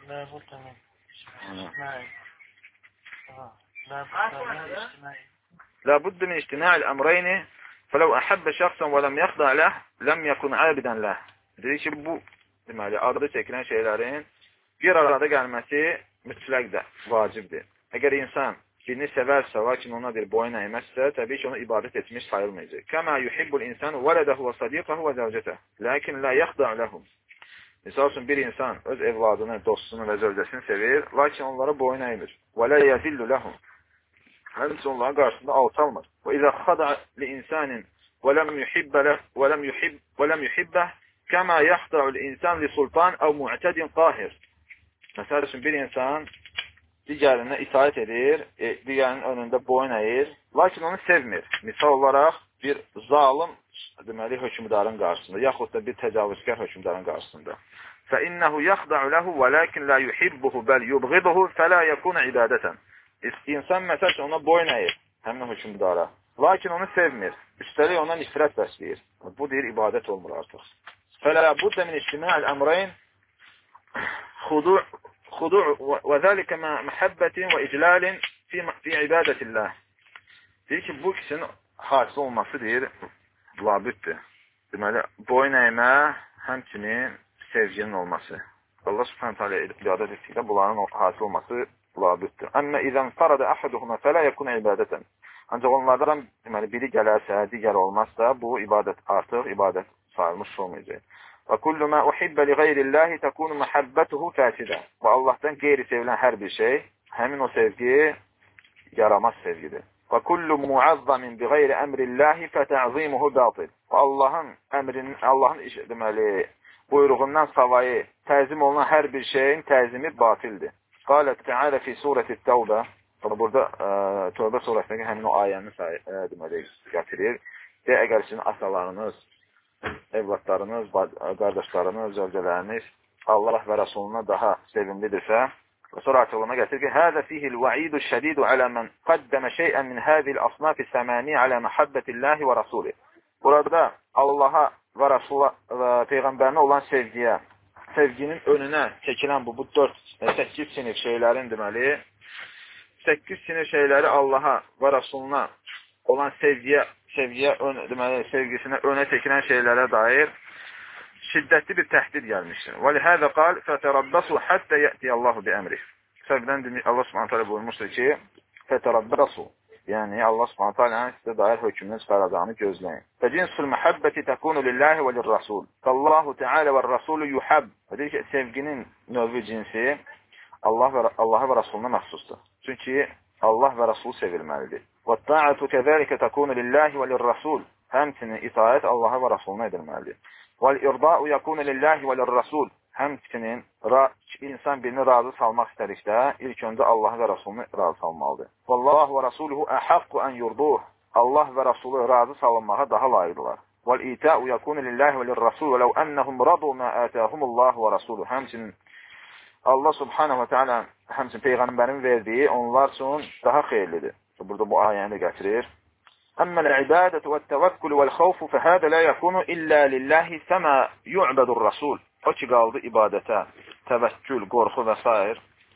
Labuddu min ictina'il əmreyni fələv əhəbbə şəxsən və ləm yaxda' ləh ləm yəkun əbidən ləh. Dedik ki, bu deməli, adı çəkilən şeylərin bir arada gəlməsi mütləqdir, vacibdir. Əgər insan birini sevərsə, lakin ona bir boyun əyməzsə, təbii ki, onu ibadət etmiş sayılmayacaq. Kəmə yuhibbul insanu vələdəhu və sadiqəhu və zəvcətəh. Lakin la yaxda' ləhum. Misal üçün, bir insan öz evladını, dostunu və zövcəsini sevir, lakin onlara boyun əymir. Və lə yəzillu ləhum. Həmçə onların qarşısında alçalmır. Və izə xada'a li insanin və ləm yuhibbə kəmə yaxda'ul insan li sultan əv mu'tədin qahir. Məsəl üçün, bir insan digərinə itaət edir, digərinin önündə boyun əyir, lakin onu sevmir. Misal olaraq, bir zalim, deməli, hökümdarın qarşısında, yaxud da bir təcavüzkar hökümdarın qarşısında. فَإِنَّهُ يَخْدَعُ لَهُ وَلَكِنْ لَا يُحِبُّهُ بَلْ يُبْغِضُهُ فَلَا يَكُونَ عِبَادَةً. İnsan məsəl üçün ona boyun əyir, həmin hökümdara, lakin onu sevmir. Üstəlik ona nifrət bəsləyir. Bu deyir, ibadət olmur artıq. فَلَا بُدَّ مِنْ اجْتِمَاعِ الْأَمْرَيْنِ خُضُوع وَذَلِكَ مَا مَحَبَّةٍ وَإِجْلَالٍ فِي عِبَادَةِ اللّٰهِ. Deyir ki, bu ikisinin hasıl olması deyir, labüddür. deməli, boyun əymə həmçinin sevginin olması. Allah subhanahu teala ibadət etdikdə bunların hasil olması labüddür. Əmmə izən farada əhaduhuma fələ yəkun ibadətən. Ancaq onlardan deməli, biri gələrsə, digər olmazsa, bu ibadət artıq ibadət sayılmış olmayacaq. Və kullu mə uhibbə li qeyrillahi təkunu məhəbbətuhu fəsidə. Və Allahdan qeyri sevilən hər bir şey, həmin o sevgi yaramaz sevgidir. Və kullu muazzamin bi qeyri əmrillahi fətəzimuhu batil. Və Allahın deməli, buyruğundan savayı təzim olunan hər bir şeyin təzimi batildir. Qalət Teala fi surəti Təvbə. Burada Tövbə surəsindəki həmin o ayəni deməli, gətirir. Əgər sizin atalarınız, evlatlarınız, qardaşlarınız, zövcələriniz Allah və Rasuluna daha sevimlidirsə, və sonra açıqlama gətirir ki, həzə fihil vəidu şədidu alə mən qaddəmə şeyən min həzil asnafi səməni alə məhəbbətilləhi və rasulih. Burada Allaha və Rasula və Peyğəmbərinə olan sevginin önünə çəkilən bu 8 sinif şeylərin deməli, 8 sinif şeyləri Allaha və Rasuluna olan sevgisinə önə çəkilən şeylərə dair şiddətli bir təhdid gəlmişdir. Və lihəzə qal fətərabbasu həttə yətiyəllahu bi əmrih. Səbəbdən Allah Subhanahu taala buyurmuşdur ki, fətərabbasu, yəni Allah Subhanahu taala sizə dair hökmünü çıxaracağını gözləyin. Fəcinsul məhəbbəti təkunu lillahi və lirrasul. Allahu Teala və Rasulu yuhab. Deyir ki, sevginin növü cinsi Allaha və Rasuluna məxsusdur. Çünki Allah və Rasul sevilməlidir. وَالطَّاعَةُ كَذَلِكَ تَكُونُ لِلَّهِ وَلِلرَّسُولِ. Həmçinin itaət Allaha və Rasuluna edilməlidir. وَالْإِرْضَاءُ يَكُونُ لِلَّهِ وَلِلرَّسُولِ. Həmçinin insan birini razı salmaq istədikdə ilk öncə Allah və Rasulunu razı salmalıdır. وَاللَّهُ وَرَسُولُهُ أَحَقُّ أَنْ يُرْضُوهُ. Allah və Rasulu razı salınmağa daha layiqdırlar. وَالْإِيتَاءُ يَكُونُ لِلَّهِ وَلِلرَّسُولِ وَلَوْ أَنَّهُمْ رَضُوا مَا آتَاهُمُ اللَّهُ وَرَسُولُهُ. Həmçinin Allah Subhanahu Teala həmçinin Peyğəmbərin verdiyi onlar üçün daha xeyirlidir. Burada bu ayəni gətirir. Əmməl ibadətü və təvəkkül və xavfu fəhədə lə yəkunu illə lillahi səmə yu'bədur rasul. O ki, qaldı ibadətə, təvəkkül, qorxu və s.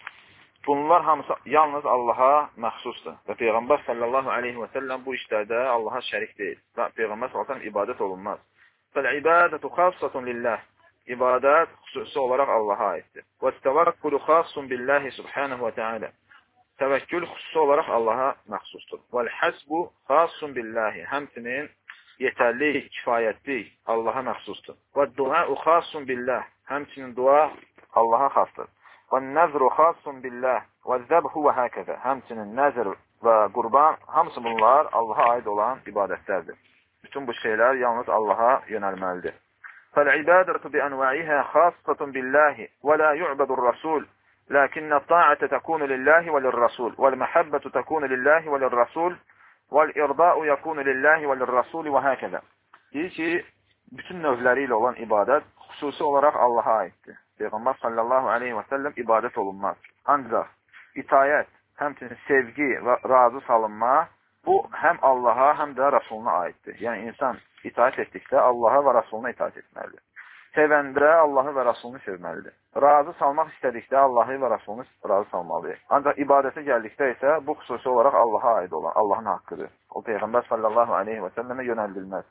Bunlar hamısı yalnız Allaha məxsusdur. Və Peyğəmbər sallallahu aleyhi və səlləm bu işlərdə Allaha şərik deyil. Və Peyğəmbər sallallahu aleyhi və səlləm ibadət olunmaz. Fəl-ibadətü xassatun lillah. İbadət xüsusi olaraq Allaha aiddir. Və təvəkkülü xassun billahi subhanahu və teala. Təvəkkül xüsusi olaraq Allaha məxsusdur. Vəl-həsbu xassun billahi. Həmçinin yetərlik, kifayətlik Allaha məxsusdur. Və-dua'u xassun billah. Həmçinin dua Allaha xasdır. Və-nəzru xassun billah. Və-zəbhu və həkəzə. Həmçinin nəzr və qurban, hamısı bunlar Allaha aid olan ibadətlərdir. Bütün bu şeylər yalnız Allaha yönəlməlidir. فالعبادة بأنواعها خاصة بالله ولا يعبد الرسول لكن الطاعة تكون لله وللرسول والمحبة تكون لله وللرسول والإرضاء يكون لله وللرسول وهكذا. Deyir ki, bütün növləri ilə olan ibadət xüsusi olaraq Allaha aiddir. Peyğəmbər sallallahu aleyhi və səlləm ibadət olunmaz. Ancaq itayət, həmçinin sevgi və razı salınma bu həm Allaha, həm də Rasuluna aiddir. Yəni insan itaət etdikdə Allaha və Rasuluna itaət etməlidir. Sevəndə Allahı və Rasulunu sevməlidir. Razı salmaq istədikdə Allahı və Rasulunu razı salmalıdır. Ancaq ibadətə gəldikdə isə bu xüsusi olaraq Allaha aid olan, Allahın haqqıdır. O Peyğəmbər sallallahu aleyhi və səlləmə yönəldilməz.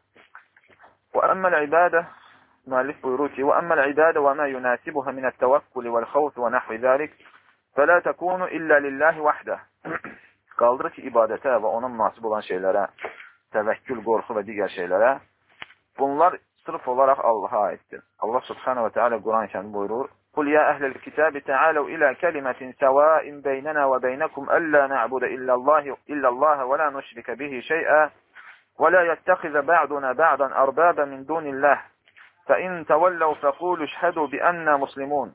Və əmməl ibadə, müəllif buyurur ki, və əmməl ibadə və mə yunəsibuhə minət-təvəkkül vəl-xavf və nəhvi zəlik fələ təkunu illə lillahi vəhdə. Qaldırır ki, ibadətə və ona münasib olan şeylərə, təvəkkül, qorxu və digər şeylərə, bunlar sırf olaraq Allaha aiddir. Allah subhanahu və teala Quran-ı Kərim buyurur, قُلْ يَا أَهْلَ الْكِتَابِ تَعَالَوْا إِلَى كَلِمَةٍ سَوَاءٍ بَيْنَنَا وَبَيْنَكُمْ أَلَّا نَعْبُدَ إِلَّا اللَّهَ وَلَا نُشْرِكَ بِهِ شَيْئًا وَلَا يَتَّخِذَ بَعْضُنَا بَعْضًا أَرْبَابًا مِنْ دُونِ اللَّهِ فَإِنْ تَوَلَّوْا فَقُولُوا اشْهَدُوا بِأَنَّا مُسْلِمُونَ.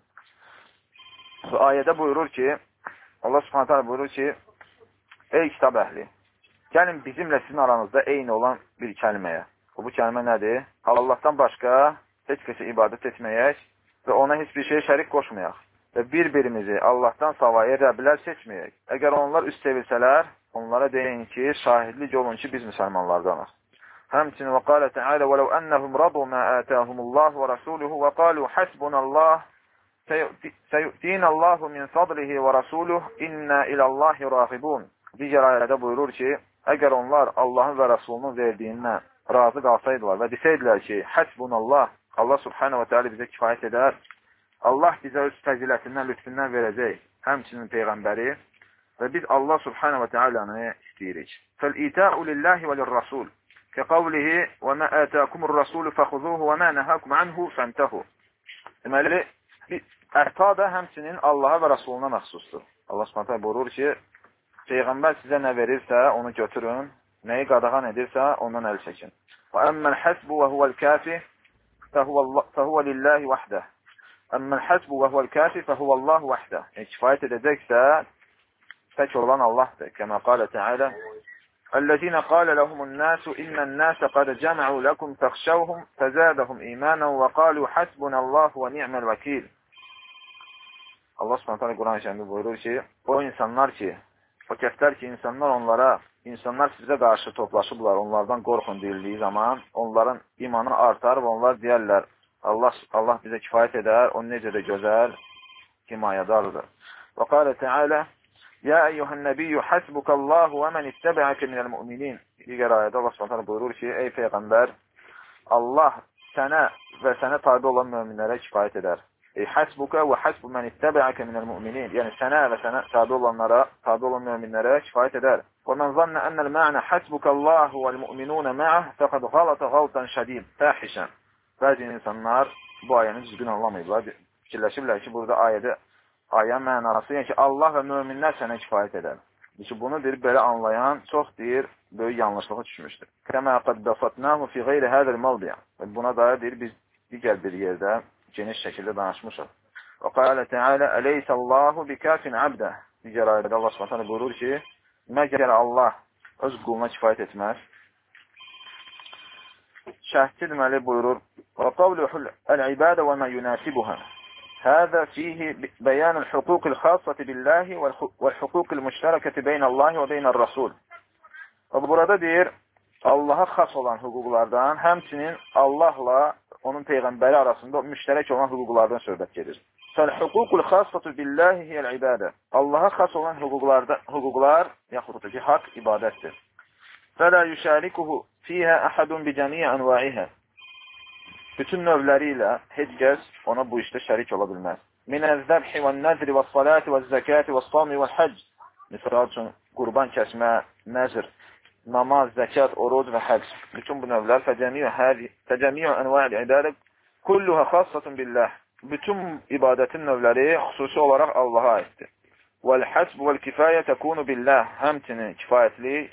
Bu ayədə buyurur ki, Allah subhanahu teala buyurur ki, ey kitab əhli, gəlin bizimlə sizin aranızda eyni olan bir kəlməyə. Bu kəlmə nədir? Allahdan başqa heç kəsə ibadət etməyək və ona heç bir şey şərik qoşmayaq və bir-birimizi Allahdan savayı Rəblər seçməyək. Əgər onlar üst sevilsələr, onlara deyin ki, şahidlik olun ki, biz müsəlmanlardanıq. Həmçinin və qalə Teala وَلَوْ أَنَّهُمْ رَضُوا مَا آتَاهُمُ اللَّهُ وَرَسُولُهُ وَقَالُوا حَسْبُنَا اللَّهُ سَيُؤْتِينَ اللَّهُ مِنْ فَضْلِهِ وَرَسُولُهُ إِنَّا إِلَى اللَّهِ رَاغِبُونَ. Digər ayədə buyurur ki, əgər onlar Allahın və Rasulunun verdiyindən razı qalsaydılar və desəydilər ki, həsbunallah, Allah subhanahu wa ta'ala bizə kifayət edər, Allah bizə öz fəzilətindən, lütfündən verəcək, həmçinin Peyğəmbəri və biz Allah subhanahu wa ta'alanı istəyirik. Fəl-ita'u lillahi və lirrasul kəqavlihi və mə ətəkumur rasulu fəxuzuhu və mə nəhəkum anhu fəntəhu. Deməli, əta da həmçinin Allaha və Rasuluna məxsusdur. Allah subhanahu wa ta'ala buyurur ki, Peyğəmbər sizə nə verirsə, onu götürün, nəyi qadağan edirsə, ondan əl çəkin. Və əmmən həsbu və huvəl kafi fəhuvə lillahi vəhdə. Əmmən həsbu və huvəl kafi fəhuvə Allahu vəhdə. Kifayət edəcəksə, tək olan Allahdır. Kəmə qalə Teala, Əl-ləzinə qalə ləhumun nəsu innən nəsə qadə cəmə'u ləkum fəxşəvhum fəzədəhum imanən və qalu həsbunəllahu və ni'məl vəkil. Allah subhanahu Quran-ı Kərimdə buyurur ki, o insanlar ki, o kəslər ki, insanlar sizə qarşı toplaşıblar, onlardan qorxun deyildiyi zaman, onların imanı artar və onlar deyərlər, Allah bizə kifayət edər, o necə də gözəl himayədardır. Və qalə Teala, Yə əyyuhən nəbiyyü həsbukəllahu və mən ittəbəəkə minəl müminin. Digər ayədə Allah subhanahu buyurur ki, ey Peyğəmbər, Allah sənə və sənə tabi olan möminlərə kifayət edər. Həsbuka və həsbu mən ittəbəəkə minəl müminin. Yəni, sənə və sənə tabi olan möminlərə kifayət edər. Və mən zannə ənəl mə'nə həsbukəllahu vəl-mü'minunə mə'əh fəqəd qalətə qaltan şədid, fəhişən. Bəzi insanlar bu ayəni düzgün anlamayıblar. Fikirləşirlər ki, burada ayə mənası, yəni ki, Allah və möminlər sənə kifayət edər. Bunu belə anlayan çox böyük yanlışlığa düşmüşdür. Kəmə qəd bəsatnahu fi qeyri hədəl mavdiya. Buna dair biz digər bir yerdə geniş şəkildə danışmışıq. Və qalə Teala, Əleyhisəllahu bikafin abdə. Digər ayədə Allah subhanahu buyurur ki, məgər Allah öz quluna kifayət etməz. Şəhətçi deməli buyurur, və qavluhul əl-ibadə və mə yunasibuhə. Hədə fihi bəyanul hüquqil xassati billahi və hüquqil müştərəkəti beynəllahi və beynər rasul. Və burada deyir, Allaha xas olan hüquqlardan, həmçinin Allahla onun Peyğəmbəri arasında müştərək olan hüquqlardan söhbət gedir. Fəl-hüququl xassatu billahi hiyəl-ibadə. Allaha xas olan hüquqlar, yaxud da ki, haqq ibadətdir. Fələ yüşərikuhu fiyhə əhədun bicəmiyə ənvaihə. Bütün növləri ilə heç kəs ona bu işdə şərik ola bilməz. Minəz-zəbhi və-nəzri və-salati və-zəkati və-sami və-həcc. Misal üçün, qurban kəsmə, nəzr, namaz, zəkat, oruc və həcc. Bütün bu növlər fəcəmiyyə ənvəl ibadə kulluha xassatun billah. Bütün ibadətin növləri xüsusi olaraq Allaha aiddir. Vəl-həsb vəl-kifayə təkunu billah. Həmçinin kifayətli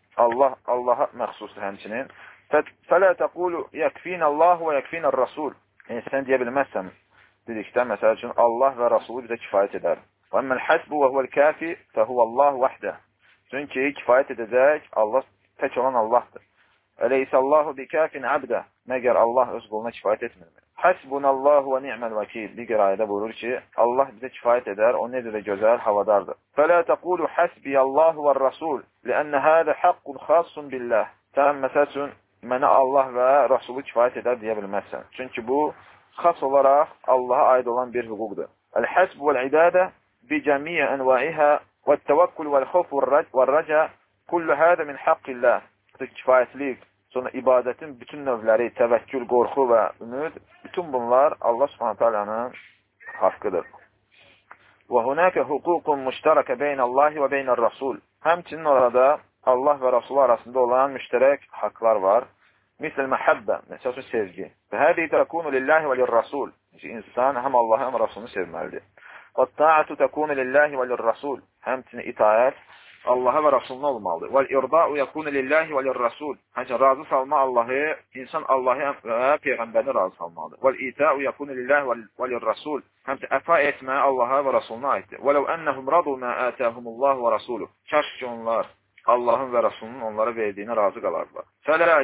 Allaha məxsusdur həmçinin. Fələ təqulu yəkfinəllahu və yəkfinər-rasul. Yəni, sən deyə bilməzsən dedikdə, məsəl üçün, Allah və Rasulu bizə kifayət edər. Və əmməl-həsbu və huvəl-kəfi fəhuvəllahu vəhdə. Çünki kifayət edəcək Allah tək olan Allahdır. Əleyhisəllahu bikafin abdə. Məgər Allah öz quluna kifayət etmirmi? Həsbunallahu və ni'məl vəkil. Digər ayədə buyurur ki, Allah bizə kifayət edər, o necə də gözəl havadardır. Fələ təqulu həsbiyəllahu və-rasul, liənnə hədə haqqun xassun billah. Sən məsəl üçün, mənə Allah və Rasulu kifayət edər deyə bilməzsən. Çünki bu, xas olaraq Allaha aid olan bir hüquqdur. Əl-həsb vəl-ibadə bicəmiyyə ənvaihə və-təvəkkül vəl-xuf vəl-rəcə kullu hədə min haqqillah. Kifayətlik, sonra ibadətin bütün növləri, təvəkkül, qorxu və ümid, bütün bunlar Allah subhanahu ta'alanın haqqıdır. Və hunəkə hüququn müştərəkə beynəllahi və beynər-rasul. Həmçinin orada Allah və Rasul arasında olan müştərək haqqlar var. Misal məhəbbə, məsəl üçün sevgi. Və hədi təkunu lillahi və lirrasul. İnsan həm Allahı, həm Rasulunu sevməlidir. Və ta'atu təkunu lillahi və lirrasul. Həmçinin itayət Allaha və Rasuluna olmalıdır. Vəl-irda'u yakunu lillahi və lirrasul. Həmçinin razı salma Allahı, insan Allahı və Peyğəmbərini razı salmalıdır. Vəl-ita'u yakunu lillahi və lirrasul. Həmçinin əfa etmə Allaha və Rasuluna aiddir. Vələv ennəhum radu mə ətəhumullahu və rasuluh. Kəş ki onlar Allahın və Rasulunun onlara verdiyinə razı qalarlar. Fələ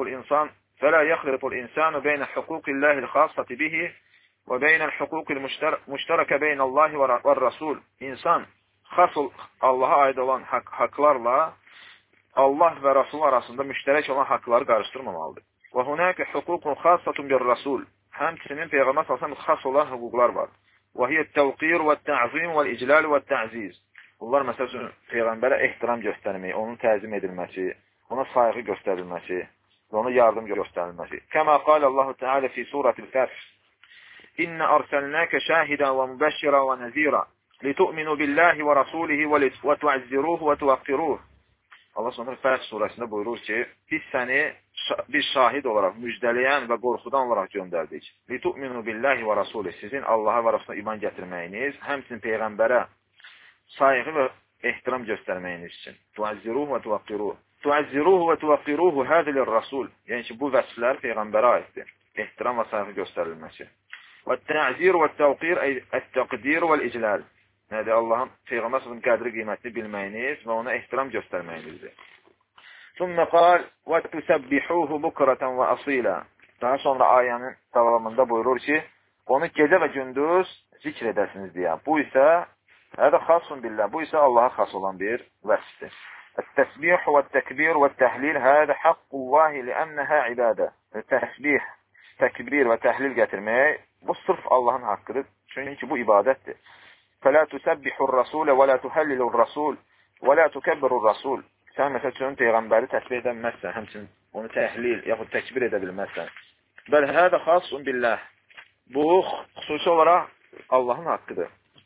yaxlitul insanu beynə hüquqillahil xassati bihi və beynəl hüquqil müştərəkə beynəllahi və rasul. İnsan xas Allaha aid olan haqlarla Allah və Rasul arasında müştərək olan haqları qarışdırmamalıdır. Və hunəkə hüququn xassatun bir rasul. Həmçinin Peyğəmbər sallallahu xas olan hüquqlar var. Və hiyə təvqir və tə'zim və iclal və tə'ziz. Bunlar məsəl üçün Peyğəmbərə ehtiram göstərmək, onun təzim edilməsi, ona sayğı göstərilməsi, və ona yardım göstərilməsi. Kəmə qalə Allahu Teala fi suratil Fəth. İnnə ərsəlnəkə şahidən və mübəşşirən və nəzirən litu'minu billahi və rasulihi və tu'azziruhu və tuvaqiruhu. Allah sonra Fəth surəsində buyurur ki, biz səni bir şahid olaraq müjdələyən və qorxudan olaraq göndərdik. Litu'minu billahi və rasulihi. Sizin Allaha və Rasuluna iman gətirməyiniz, həmçinin Peyğəmbərə sayğı və ehtiram göstərməyiniz üçün. Tu'azziruhu və tuvaqiruhu. Tu'azziruhu və tuvaqiruhu hədilir rasul. Yəni ki, bu vəsflər Peyğəmbərə aiddir. Ehtiram və sayğı göstərilməsi. Və tə'zir və təvqir ət-təqdir və iclal. Yəni, Allahın Peyğəmbər qədri qiymətini bilməyiniz və ona ehtiram göstərməyinizdir. Sümmə qal və tüsəbbihuhu bukratan və asila. Daha sonra ayənin davamında buyurur ki, onu gecə və gündüz zikr edəsiniz deyə. Bu isə hədə xasun billah. Bu isə Allaha xas olan bir vəsfdir. التسبيح والتكبير والتهليل هذا حق الله لأنها عبادة. Təsbih, təkbir və təhlil gətirmək bu sırf Allahın haqqıdır. Çünki bu ibadətdir. فَلَا تُسَبِّحُ الرَّسُولَ وَلَا تُهَلِّلُ الرَّسُولَ وَلَا تُكَبِّرُ الرَّسُولَ. Sən məsəl üçün Peyğəmbəri təsbih edəməzsən, həmçinin onu təhlil yaxud təkbir edə bilməzsən. Bəl hədə xasun billah. Bu xüsusi olaraq Allahın haqqıdır.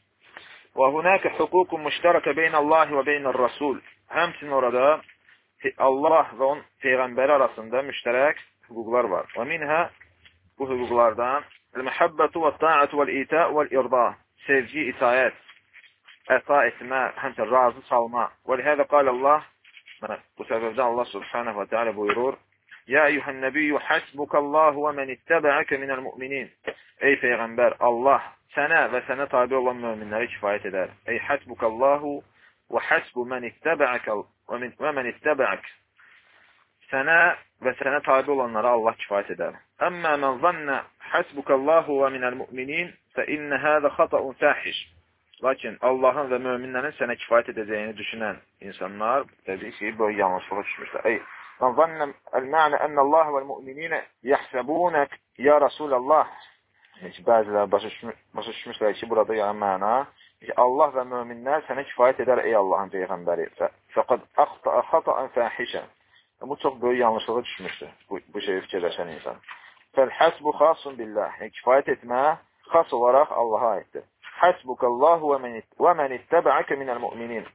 Və hunəkə hüququn müştərəkə beynəllahi və beynər-rasul. Həmçinin orada Allah və onun Peyğəmbəri arasında müştərək hüquqlar var. Və minhə bu hüquqlardan el-məhəbbətu və ta'atu vəl-itə vəl-irda. Sevgi, itayət, əta etmə, həmçinin razı salma. Və lihədə qalə Allah, bu səbəbdə Allah subhanahu və teala buyurur, Ya eyyuhən nəbiyyü həsbukallahu və mən ittəbəəkə minəl mü'minin. Ey Peyğəmbər, Allah sənə və sənə tabi olan möminləri kifayət edər. Ey həsbukallahu və həsbu mən ittəbəəkə və mən ittəbəək. Sənə və sənə tabi olanlara Allah kifayət edər. Əmmə mən zannə həsbukallahu və minəl mü'minin fə innə hədə xata'un fəhiş. Lakin Allahın və möminlərin sənə kifayət edəcəyini düşünən insanlar, təbii ki, böyle yanlışlığa düşmüşlər. Ey, mən zannə el-mə'nə ənəlləh vəl-mü'mininə yəhsəbunək ya Rasulallah. Bəziləri başa düşmüşlər ki, burada yəni məna, Allah və möminlər sənə kifayət edər, ey Allahın Peyğəmbəri. Fəqəd əxta'a xata'an fəhişən. Bu çox böyük yanlışlığa düşmüşdür, bu şeyi fikirləşən insan. Fəl-həsbu xasun billah. Kifayət etmə, xas olaraq Allaha aiddir. Həsbukallahu və mən ittəbəəkə minəl mü'minin.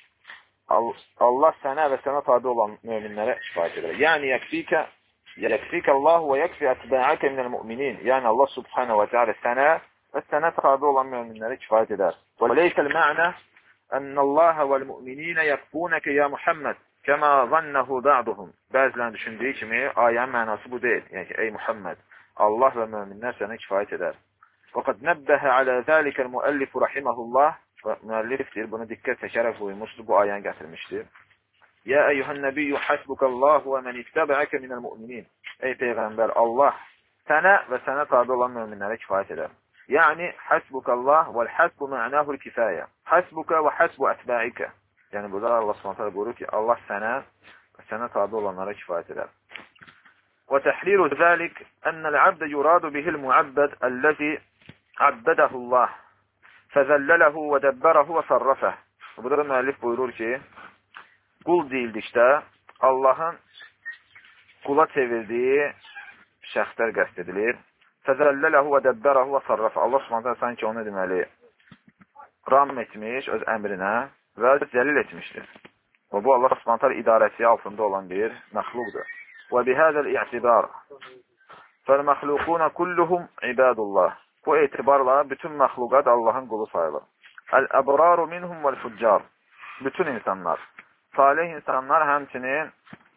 Allah sənə və sənə tabi olan möminlərə kifayət edər. Yəni, yəkfikə Allahu və yəkfi ətbəəkə minəl mü'minin. Yəni, Allah subhanahu və teala sənə və sənə tabi olan möminlərə kifayət edər. Və leysəl mə'nə ənəllaha vəl-mü'mininə yəkfunəkə ya Muhammed. Kəmə zannəhu ba'duhum. Bəzilərin düşündüyü kimi ayənin mənası bu deyil. Yəni ki, ey Muhammed, Allah və möminlər sənə kifayət edər. Fəqəd nəbbəhə alə zəlikəl müəllifu rahiməhullah. Müəllif deyir, bunu diqqət çəkərək buyurmuşdur, bu ayəni gətirmişdir. Ya eyyuhən nəbiyyü həsbukallahu və mən ittəbəəkə minəl mü'minin. Ey Peyğəmbər, Allah sənə və sənə tabi olan möminlərə kifayət edər. Yəni, həsbukallah vəl-həsbu mə'nəhul kifayə. Həsbuka və həsbu ətbəikə. Yəni, burada Allah s.ə. buyurur ki, Allah sənə və sənə tabi olanlara kifayət edər. Və təhlilu zəlik ənəl abdə yuradu bihil muəbbəd əlləzi əbbədəhu Allah fəzəllələhu və dəbbərəhu və sarrafəh. Burada müəllif buyurur ki, qul deyildikdə Allahın qula çevirdiyi şəxslər qəsd edilir. Fəzəllələhu və dəbbərəhu və sarrafəh. Allah s.ə. sanki onu deməli ram etmiş öz əmrinə və zəlil etmişdir. Və bu Allah s.ə. idarəsi altında olan bir məxluqdur. Və bihədəl i'tibar fəl-məxluquna kulluhum ibadullah. Bu etibarla bütün məxluqat Allahın qulu sayılır. Əl-əbraru minhum vəl-fuccar. Bütün insanlar, salih insanlar, həmçinin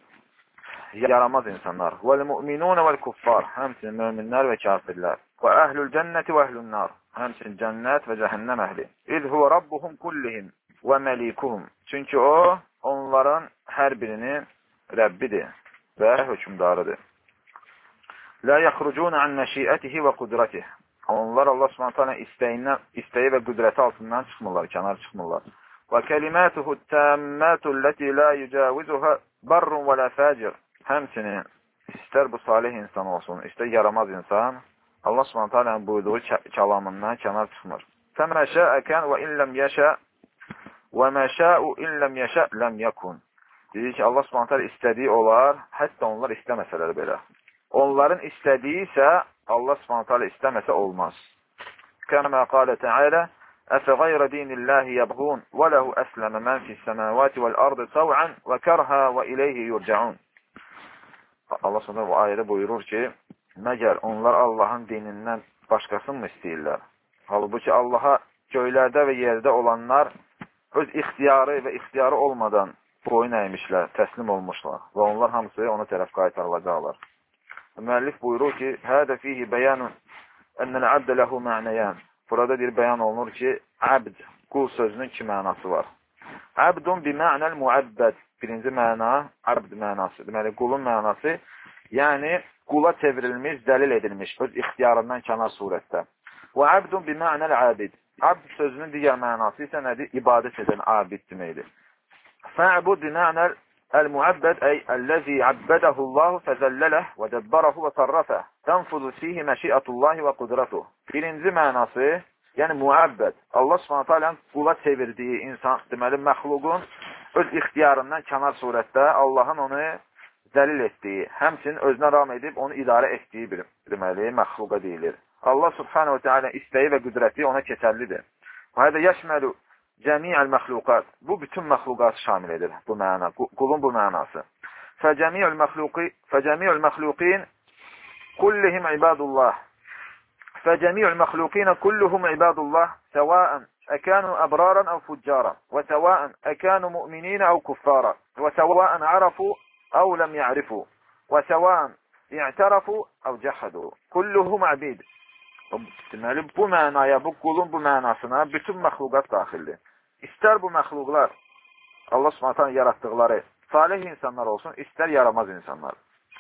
yaramaz insanlar. Vəl-mü'minun vəl-kuffar. Həmçinin möminlər və kafirlər. Və əhlül cənnəti və əhlün nar. Həmçinin cənnət və cəhənnəm əhli. İz huvə rabbuhum kullihim və məlikuhum. Çünki o, onların hər birinin Rəbbidir və hökümdarıdır. La yaxrucuna an məşiətihi və qudratih. Onlar Allah Subhanahu istəyi və qüdrəti altından çıxmırlar, kənar çıxmırlar. Və kəlimatuhu təmmatu allati la yujawizuha barrun və la fajir. Həmçinin istər bu salih insan olsun, istər yaramaz insan, Allah Subhanahu buyurduğu kəlamından kənar çıxmır. Fəmə şəə kən və in ləm yəşə və mə şəu in ləm yəşə ləm yəkun. Deyir ki, Allah Subhanahu taala istədiyi olar, hətta onlar istəməsələr belə. Onların istədiyi isə Allah Subhanahu taala istəməsə olmaz. Kəmə qalə Teala: "Əfəğayrə dinillahi yəbğun və lehu əsləmə mən fis-səmavati vel-ardı taw'an və kərha və ileyhi yurcaun." Allah Subhanahu bu ayədə buyurur ki, məgər onlar Allahın dinindən başqasını mı istəyirlər? Halbuki Allaha göylərdə və yerdə olanlar öz ixtiyarı və ixtiyarı olmadan boyun əymişlər, təslim olmuşlar və onlar hamısı ona tərəf qaytarılacaqlar. Müəllif buyurur ki, "Hədə fihi bəyanun ennel abd lehu ma'nayan." Burada bir bəyan olunur ki, abd, qul sözünün iki mənası var. Abdun bi ma'nal mu'abbad. Birinci məna abd mənası. Deməli, qulun mənası, yəni qula çevrilmiş, dəlil edilmiş, öz ixtiyarından kənar surətdə. Və abdun bi ma'nal abid. Abd sözünün digər mənası isə nədir? İbadət edən abid deməkdir. Fa'bud bi ma'nal el-mu'abbad ay allazi abbadahu Allah fezellələh və dəbbarahu və sarrafəh. Tanfuzu fihi məşi'atullahi və qudratuh. Birinci mənası, yəni mu'abbad. Allah Subhanahu taala qula çevirdiyi insan, deməli məxluqun öz ixtiyarından kənar surətdə Allahın onu dəlil etdiyi, həmçinin özünə ram edib onu idarə etdiyi bir deməli məxluqa deyilir. Allah Subhanahu taala istəyi və qüdrəti ona keçərlidir. Və hədə yəşməlu cəmi'əl məxluqat. Bu bütün məxluqatı şamil edir bu məna, qulun bu mənası. Fəcəmi'ül məxluqin kullihim ibadullah. Fəcəmi'ül məxluqin kulluhum ibadullah səvaən أكانوا أبرارا أو فجارا وسواء أكانوا مؤمنين أو كفارا وسواء عرفوا أو لم يعرفوا وسواء اعترفوا أو جحدوا كلهم عبيد. Deməli, bu mənaya, bu qulun bu mənasına bütün məxluqat daxildir. İstər bu məxluqlar Allah Subhanahu yaratdıqları salih insanlar olsun, istər yaramaz insanlar.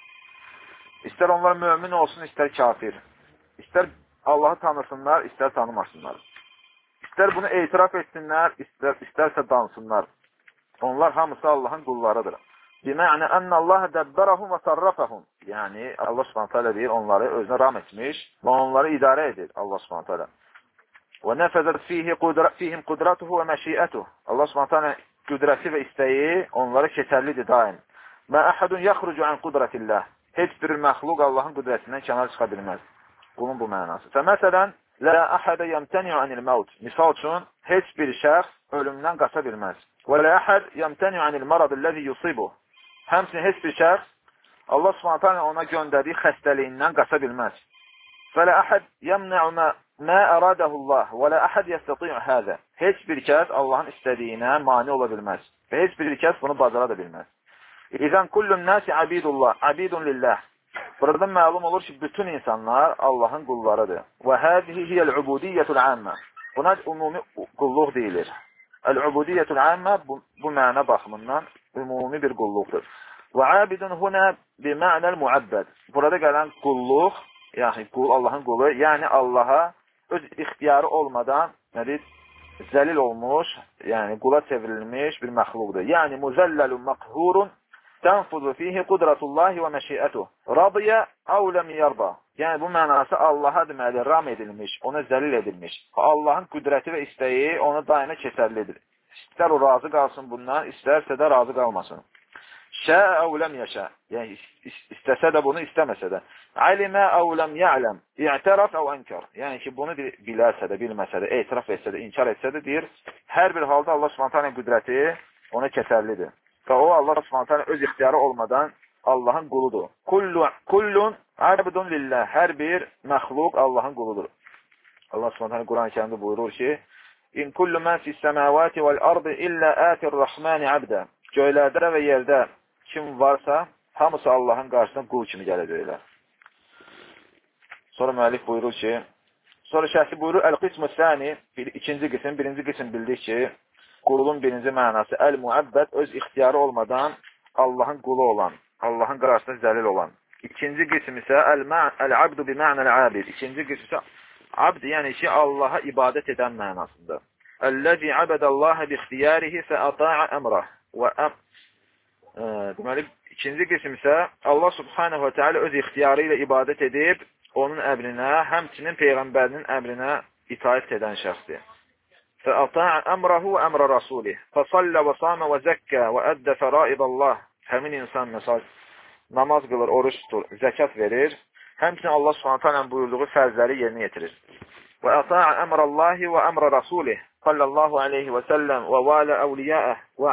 İstər onlar mömin olsun, istər kafir. İstər Allahı tanısınlar, istər tanımasınlar. İstər bunu etiraf etsinlər, istərsə dansınlar. Onlar hamısı Allahın qullarıdır. Bima'na enne Allah dəbbərəhum və sarrafəhum. Yəni, Allah Subhanahu taala deyir, onları özünə ram etmiş və onları idarə edir Allah Subhanahu taala. Və nəfəzət fihim qudratuhu və məşiətuhu. Allah Subhanahu taala qüdrəti və istəyi onlara keçərlidir daim. Mə əhədun yaxrucu an qudratillah. Heç bir məxluq Allahın qüdrətindən kənar çıxa bilməz. Bunun bu mənası. Məsələn, la ahada yamtani'u anil maut. Misal üçün, heç bir şəxs ölümdən qaça bilməz. Və la ahad yamtani'u anil marad allazi yusibuhu. Həmçinin heç bir şəxs Allah Subhanahu taala ona göndərdiyi xəstəliyindən qaça bilməz. Və la ahad yamna'u ma aradahu Allah və la ahad yastati'u hada. Heç bir kəs Allahın istədiyinə mane ola bilməz. Və heç bir kəs bunu bacara da bilməz. İzən kullun nasi abidullah, abidun lillah. Buradan məlum olur ki, bütün insanlar Allahın qullarıdır. Və həzihi hiyəl-ubudiyyətul əmmə. Buna ümumi qulluq deyilir. Əl-ubudiyyətul əmmə bu mənə baxımından ümumi bir qulluqdur. Və abidun huna bima'nəl mu'abbad. Burada gələn qulluq, yəni Allahın qulu, yəni Allaha öz ixtiyarı olmadan, nədir? Zəlil olmuş, yəni qula çevrilmiş bir məxluqdur. Yəni muzəlləlun məqhurun tənfuzu fihi qudratullahi və məşiətuh. Radiyə əv ləm yarda. Yəni bu mənası Allaha deməli ram edilmiş, ona zəlil edilmiş. Allahın qüdrəti və istəyi ona daima keçərlidir. İstər o razı qalsın bundan, istərsə də razı qalmasın. Şəə əv ləm yəşə. Yəni istəsə də bunu, istəməsə də. Alimə əv ləm ya'ləm. İ'təraf əv ənkar. Yəni ki, bunu bilərsə də, bilməsə də, etiraf etsə də, inkar etsə də deyir, hər bir halda Allah Subhanahu taala qüdrəti ona keçərlidir. Və o, Allah Subhanahu öz ixtiyarı olmadan Allahın quludur. Kullun abdun lillah. Hər bir məxluq Allahın quludur. Allah Subhanahu Quran-ı Kərimdə buyurur ki, İn kullu mən fis-səmavati vel-ardı illə ətir-rəhməni abdə. Göylərdə və yerdə kim varsa, hamısı Allahın qarşısına qul kimi gələcəklər. Sonra müəllif buyurur ki, sonra şəxsi buyurur, Əl-qismü-səni, ikinci qism, birinci qism bildik ki, qulun birinci mənası əl-muəbbəd, öz ixtiyarı olmadan Allahın qulu olan, Allahın qarşısında zəlil olan. İkinci qism isə əl-abdu bi-mə'nəl-abid. İkinci qism isə abd, yəni ki, Allaha ibadət edən mənasında. Əl-ləzi abədəllaha bi-ixtiyarihi fə-ata'a əmrah. Deməli, ikinci qism isə Allah Subhanahu və Teala öz ixtiyarı ilə ibadət edib, onun əmrinə, həmçinin Peyğəmbərinin əmrinə itaət edən şəxsdir. فأطاع أمره وأمر رسوله فصلى وصام وزكى وأدى فرائض الله. Həmin insan məsəl namaz qılır, oruç tutur, zəkat verir. Həmçinin Allah Subhanahu taala buyurduğu fərzləri yerinə yetirir. Və ata'a əmrallahi və əmra rasulih sallallahu aleyhi və səlləm və vələ əvliyəəh və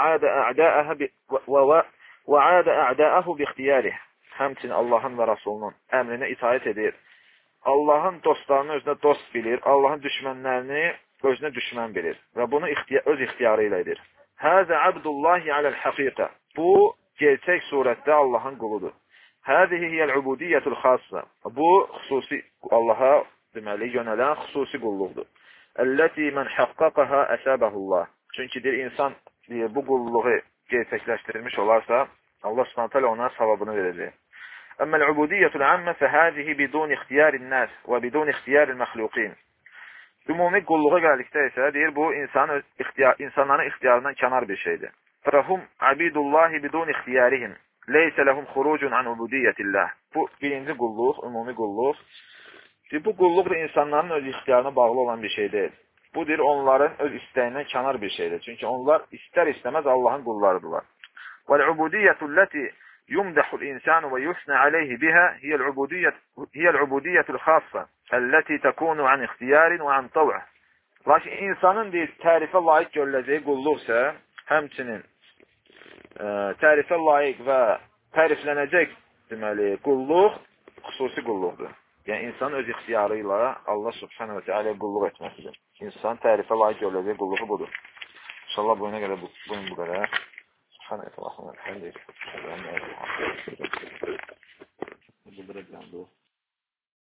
adə a'dəəhu bi ixtiyarih. Həmçinin Allahın və Rasulunun əmrinə itaət edir. Allahın dostlarını özünə dost bilir, Allahın düşmənlərini özünə düşmən bilir və bunu öz ixtiyarı ilə edir. Həzə abdullahi aləl həqiqə. Bu, gerçək surətdə Allahın quludur. Həzihi hiyəl-ubudiyyətul xassa. Bu, xüsusi Allaha deməli, yönələn xüsusi qulluqdur. Əlləti mən haqqaqaha əsəbəhullah. Çünki insan bu qulluğu gerçəkləşdirilmiş olarsa, Allah Subhanahu ona savabını verəcək. Əmməl-ubudiyyətul əmmə fəhəzihi bidun ixtiyarın nas və bidun ixtiyaril məxluqin. Ümumi qulluğa gəldikdə isə deyir, bu insanların ixtiyarından kənar bir şeydir. Fəhum abidullahi bidun ixtiyarihim. Leysə ləhum xurucun an ubudiyyətillah. Bu birinci qulluq, ümumi qulluq. Bu qulluq da insanların öz ixtiyarına bağlı olan bir şey deyil. Bu deyir, onların öz istəyindən kənar bir şeydir. Çünki onlar istər-istəməz Allahın qullarıdırlar. Vəl-ubudiyyətulləti yumdəhul insanu və yusnə aleyhi bihə hiyəl-ubudiyyətul xassa əlləti təkunu an ixtiyarin və an tavə. Lakin insanın deyir, tərifə layiq görüləcəyi qulluqsə, həmçinin tərifə layiq və təriflənəcək deməli, qulluq xüsusi qulluqdur. Yəni, insan öz ixtiyarı ilə Allah subhanahu wa ta'ala qulluq etməsidir. İnsan tərifə layiq görüləcək qulluğu budur. İnşallah bugünə qədər bu qədər. Subhanahu wa ta'ala.